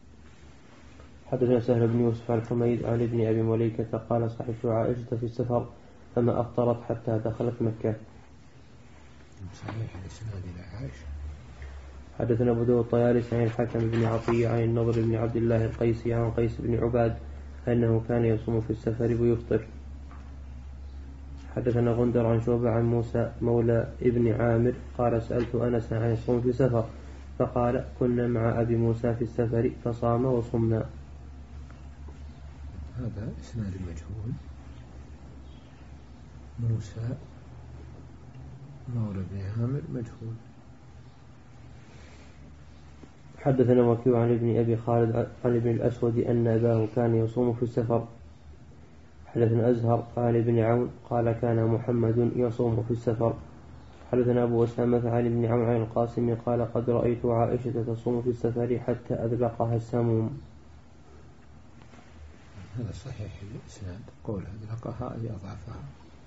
حدثنا سهل بن يوسف عن حميد عن ابن أبي مليكة قال صحبت عائشة في السفر فما أفطرت حتى دخلت مكة. صحيح الإسناد إلى عائشة. حدثنا أبو داود الطيالسي عن الحكم بن عطية عن النضر بن عبد الله القيسي عن قيس بن عباد أنه كان يصوم في السفر ويفطر. حدثنا غندر عن شعبة عن موسى مولى ابن عامر قال سألت أنس عن الصوم في السفر فقال كنا مع أبي موسى في السفر فصام وصمنا. هذا إسناد مجهول. موسى مولى ابن عامر مجهول. حدثنا وكيع عن ابن أبي خالد عن ابن الأسود أن أباه كان يصوم في السفر. حدثنا أزهر قال ابن عون قال كان محمد يصوم في السفر. حدثنا أبو أسامة عن ابن عون عن القاسم قال قد رأيت عائشة تصوم في السفر حتى أذلقها السموم. هذا صحيح الإسناد قول أذلقها أي أضعفها.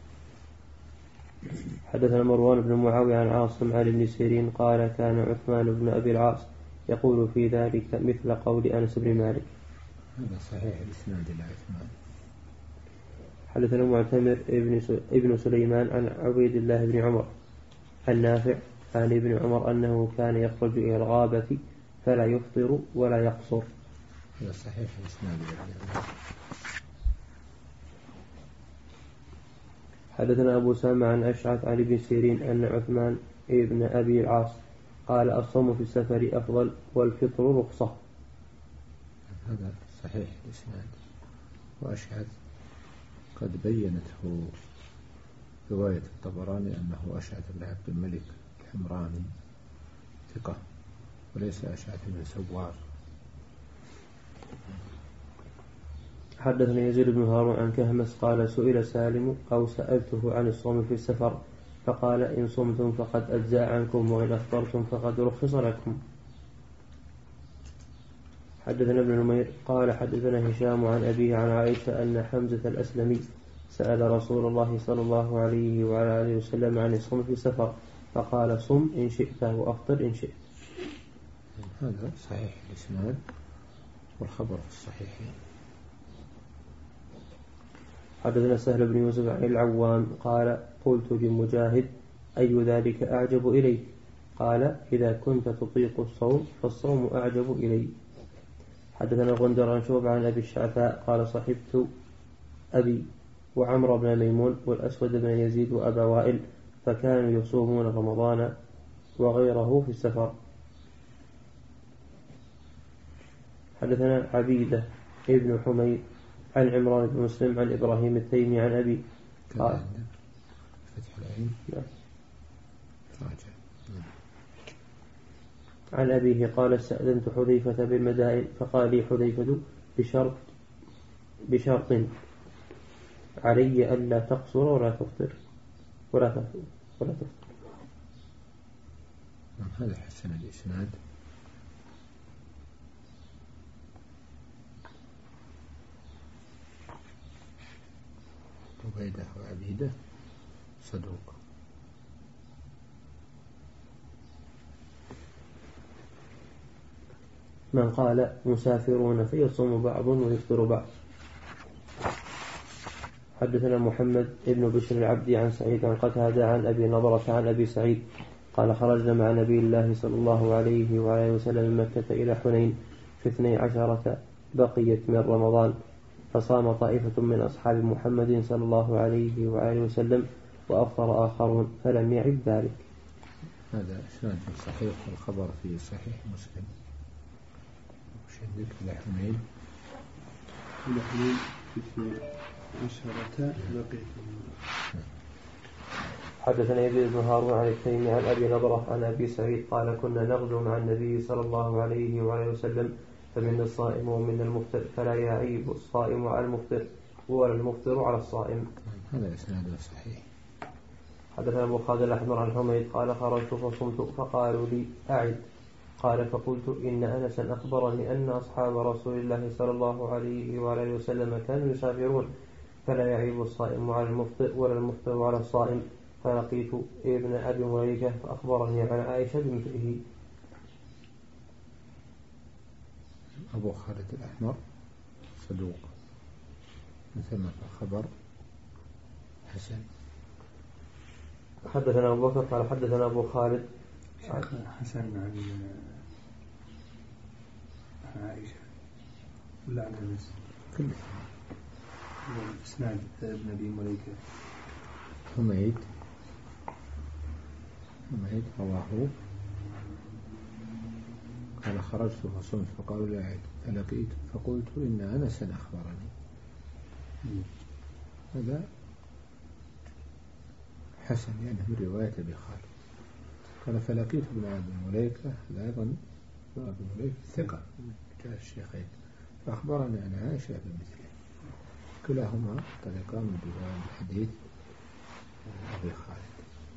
حدثنا مروان بن معاوية عن عاصم عن ابن سيرين قال كان عثمان بن أبي العاص يقول في ذلك مثل قول أنس بن مالك. هذا صحيح الإسناد إلى عثمان. حدثنا معتمر ابن سليمان عن عبيد الله بن عمر النافع عن ابن عمر أنه كان يخرج إلى الغابة فلا يفطر ولا يقصر. هذا صحيح الإسناد إلى عثمان. حدثنا أبو سامة عن أشعث عن ابن سيرين أن عثمان ابن أبي العاص قال الصوم في السفر أفضل والفطر رخصة. هذا صحيح الإسناد. وأشعث قد بينته رواية الطبراني أنه أشعث بن عبد الملك الحمراني ثقة وليس أشعث بن سوار. حدثنا يزيد بن هارون عن كهمس قال سئل سالم أو سألته عن الصوم في السفر فقال إن صمتم فقد أجزأ عنكم وإن أفطرتم فقد رخص لكم. حدثنا ابن نمير قال حدثنا هشام عن أبيه عن عائشة أن حمزة الأسلمي سأل رسول الله صلى الله عليه وعلى آله وسلم عن الصوم في السفر فقال صم إن شئت وأفطر إن شئت. هذا صحيح الإسناد والخبر في الصحيحين. حدثنا سهل بن يوسف عن العوام قال قلت لمجاهد أي ذلك أعجب إليك؟ قال إذا كنت تطيق الصوم فالصوم أعجب إلي. حدثنا غندر عن شعبة عن أبي الشعثاء قال صحبت أبي وعمر بن ميمون والأسود بن يزيد وأبا وائل فكانوا يصومون رمضان وغيره في السفر. حدثنا عبيدة ابن حميد عن عمران بن مسلم عن إبراهيم التيمي عن أبي قال فتح العين عن أبيه قال استأذنت حذيفة بالمدائن فقال لي حذيفة بشرط بشرط علي ألا تقصر ولا تفطر ولا تفطر ولا تفطر. هذا حسن الإسناد. عبيدة وعبيدة صدوق. من قال مسافرون فيصوم بعض ويفطر بعض. حدثنا محمد ابن بشر العبدي عن سعيد عن قتادة عن أبي نضرة عن أبي سعيد قال خرجنا مع نبي الله صلى الله عليه وعليه وسلم من مكة إلى حنين في اثني عشرة بقيت من رمضان فصام طائفة من أصحاب محمد صلى الله عليه وعليه وسلم وأفطر آخرون فلم يعب ذلك. هذا إسناد صحيح والخبر في صحيح مسلم. شدك إلى حنين إلى حنين في اثني عشرة بقيت. حدثنا يزيد بن هارون عن التيمي عن أبي نضرة عن أبي سعيد قال كنا نغزو مع النبي صلى الله عليه وعليه وسلم فمنا الصائم ومنا المفطر فلا يعيب الصائم على المفطر ولا المفطر على الصائم. هذا إسناد صحيح. حدثنا أبو خالد الأحمر عن حميد قال خرجت فصمت فقالوا لي أعد قال فقلت إن أنسا أخبرني أن أصحاب رسول الله صلى الله عليه وعليه وسلم كانوا يسافرون فلا يعيب الصائم على المفطر ولا المفطر على الصائم فلقيت ابن أبي مليكة فأخبرني عن عائشة بمثله. أبو خالد الأحمر صدوق مثل ما في الخبر حسن. حدثنا أبو بكر قال حدثنا أبو خالد حسن عن عائشة ولا عن أنس كله إسناد ابن أبي مليكة. حميد حميد رواه قال خرجت فصمت فقالوا لا أعد فلقيت فقلت إن أنسا أخبرني. هذا حسن يعني من رواية أبي خالد. قال فلقيت ابن أبي مليكة هذا أيضا ابن أبي مليكة ثقة جاء الشيخين فأخبرني عن عائشة بمثله كلاهما طريقان من رواية الحديث أبي خالد.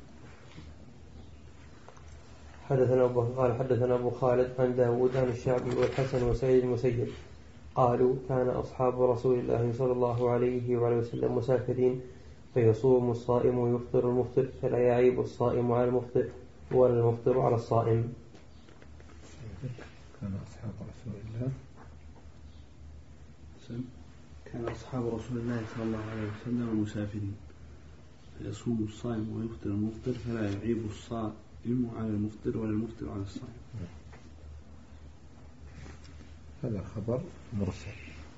حدثنا أبو قال حدثنا أبو خالد عن داود عن الشعبي والحسن وسعيد المسيب قالوا كان أصحاب رسول الله صلى الله عليه وعليه وسلم مسافرين فيصوم الصائم ويفطر المفطر فلا يعيب الصائم على المفطر ولا المفطر على الصائم. كان أصحاب رسول الله كان أصحاب رسول الله صلى الله عليه وسلم مسافرين فيصوم الصائم ويفطر المفطر فلا يعيب الصائم على المفطر ولا المفطر على الصائم. هذا الخبر مرسل.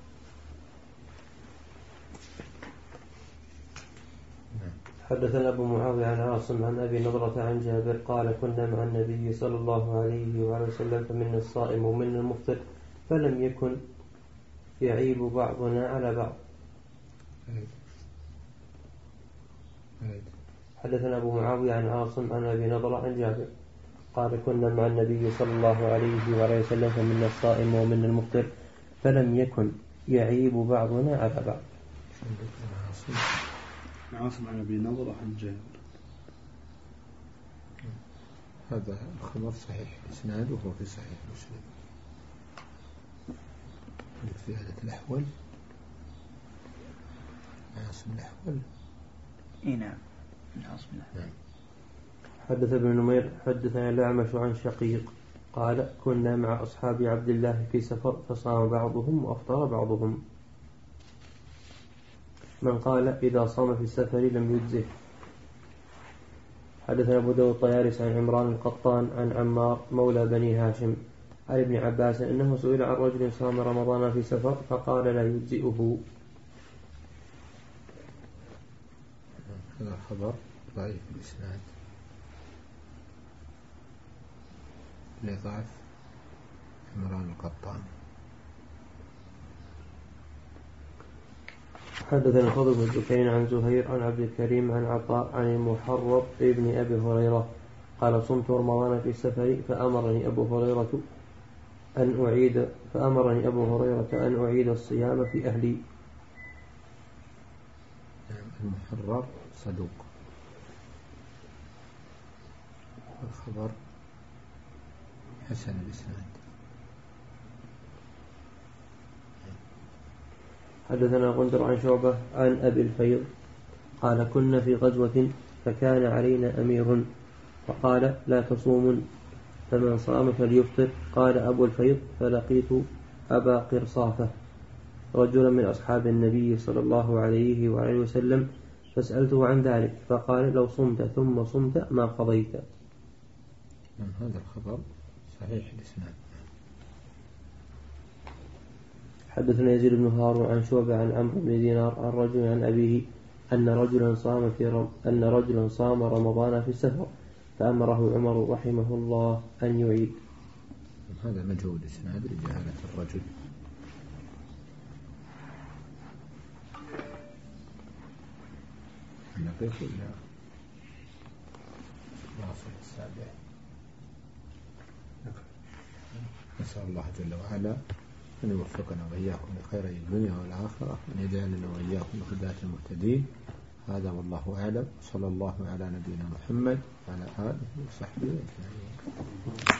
حدثنا أبو معاوية عن عاصم عن أبي نضرة عن جابر قال كنا مع النبي صلى الله عليه وعليه وسلم فمنا الصائم ومنا المفطر فلم يكن يعيب بعضنا على بعض. حدثنا أبو معاوية عن عاصم عن أبي نضرة عن جابر قال كنا مع النبي صلى الله عليه وآله وسلم فمنا الصائم ومنا المفطر فلم يكن يعيب بعضنا على بعض. عاصم عن أبي نضرة عن جابر. هذا الخبر صحيح الإسناد وهو في صحيح مسلم. في هذا الأحوال عاصم الأحوال. إيه نعم عاصم الأحوال. حدث ابن نمير حدثنا الأعمش عن شقيق قال كنا مع أصحاب عبد الله في سفر فصام بعضهم وأفطر بعضهم. من قال إذا صام في السفر لم يجزه. حدثنا أبو داود الطيالسي عن عمران القطان عن عمار مولى بني هاشم عن ابن عباس أنه سئل عن رجل صام رمضان في سفر فقال لا يجزئه. هذا خبر ضعيف الإسناد لضعف عمران القطان. حدثنا الفضل بن الدكين عن زهير عن عبد الكريم عن عطاء عن المحرر ابن أبي هريرة قال صمت رمضان في السفر فأمرني أبو هريرة أن أعيد فأمرني أبو هريرة أن أعيد الصيام في أهلي. المحرر صدوق. الخبر حسن الإسناد. حدثنا غندر عن شعبة عن أبي الفيض قال كنا في غزوة فكان علينا أمير فقال لا تصومون فمن صام فليفطر. قال أبو الفيض فلقيت أبا قرصافة رجلا من أصحاب النبي صلى الله عليه وآله وسلم فسألته عن ذلك فقال لو صمت ثم صمت ما قضيت. هذا الخبر صحيح الإسناد. حدثنا يزيد بن هارون عن شعبة عن عمرو بن دينار عن رجل عن أبيه أن رجلا صام في رم... أن رجلا صام رمضان في السفر فأمره عمر رحمه الله أن يعيد. هذا مجهول إسناد لجهالة الرجل. نقف إلى واصل السابع. نسأل الله جل وعلا أن يوفقنا وإياكم لخير الدنيا والآخرة وأن يجعلنا وإياكم هداة المهتدين. هذا والله أعلم. صلى الله على نبينا محمد وعلى آله وصحبه أجمعين.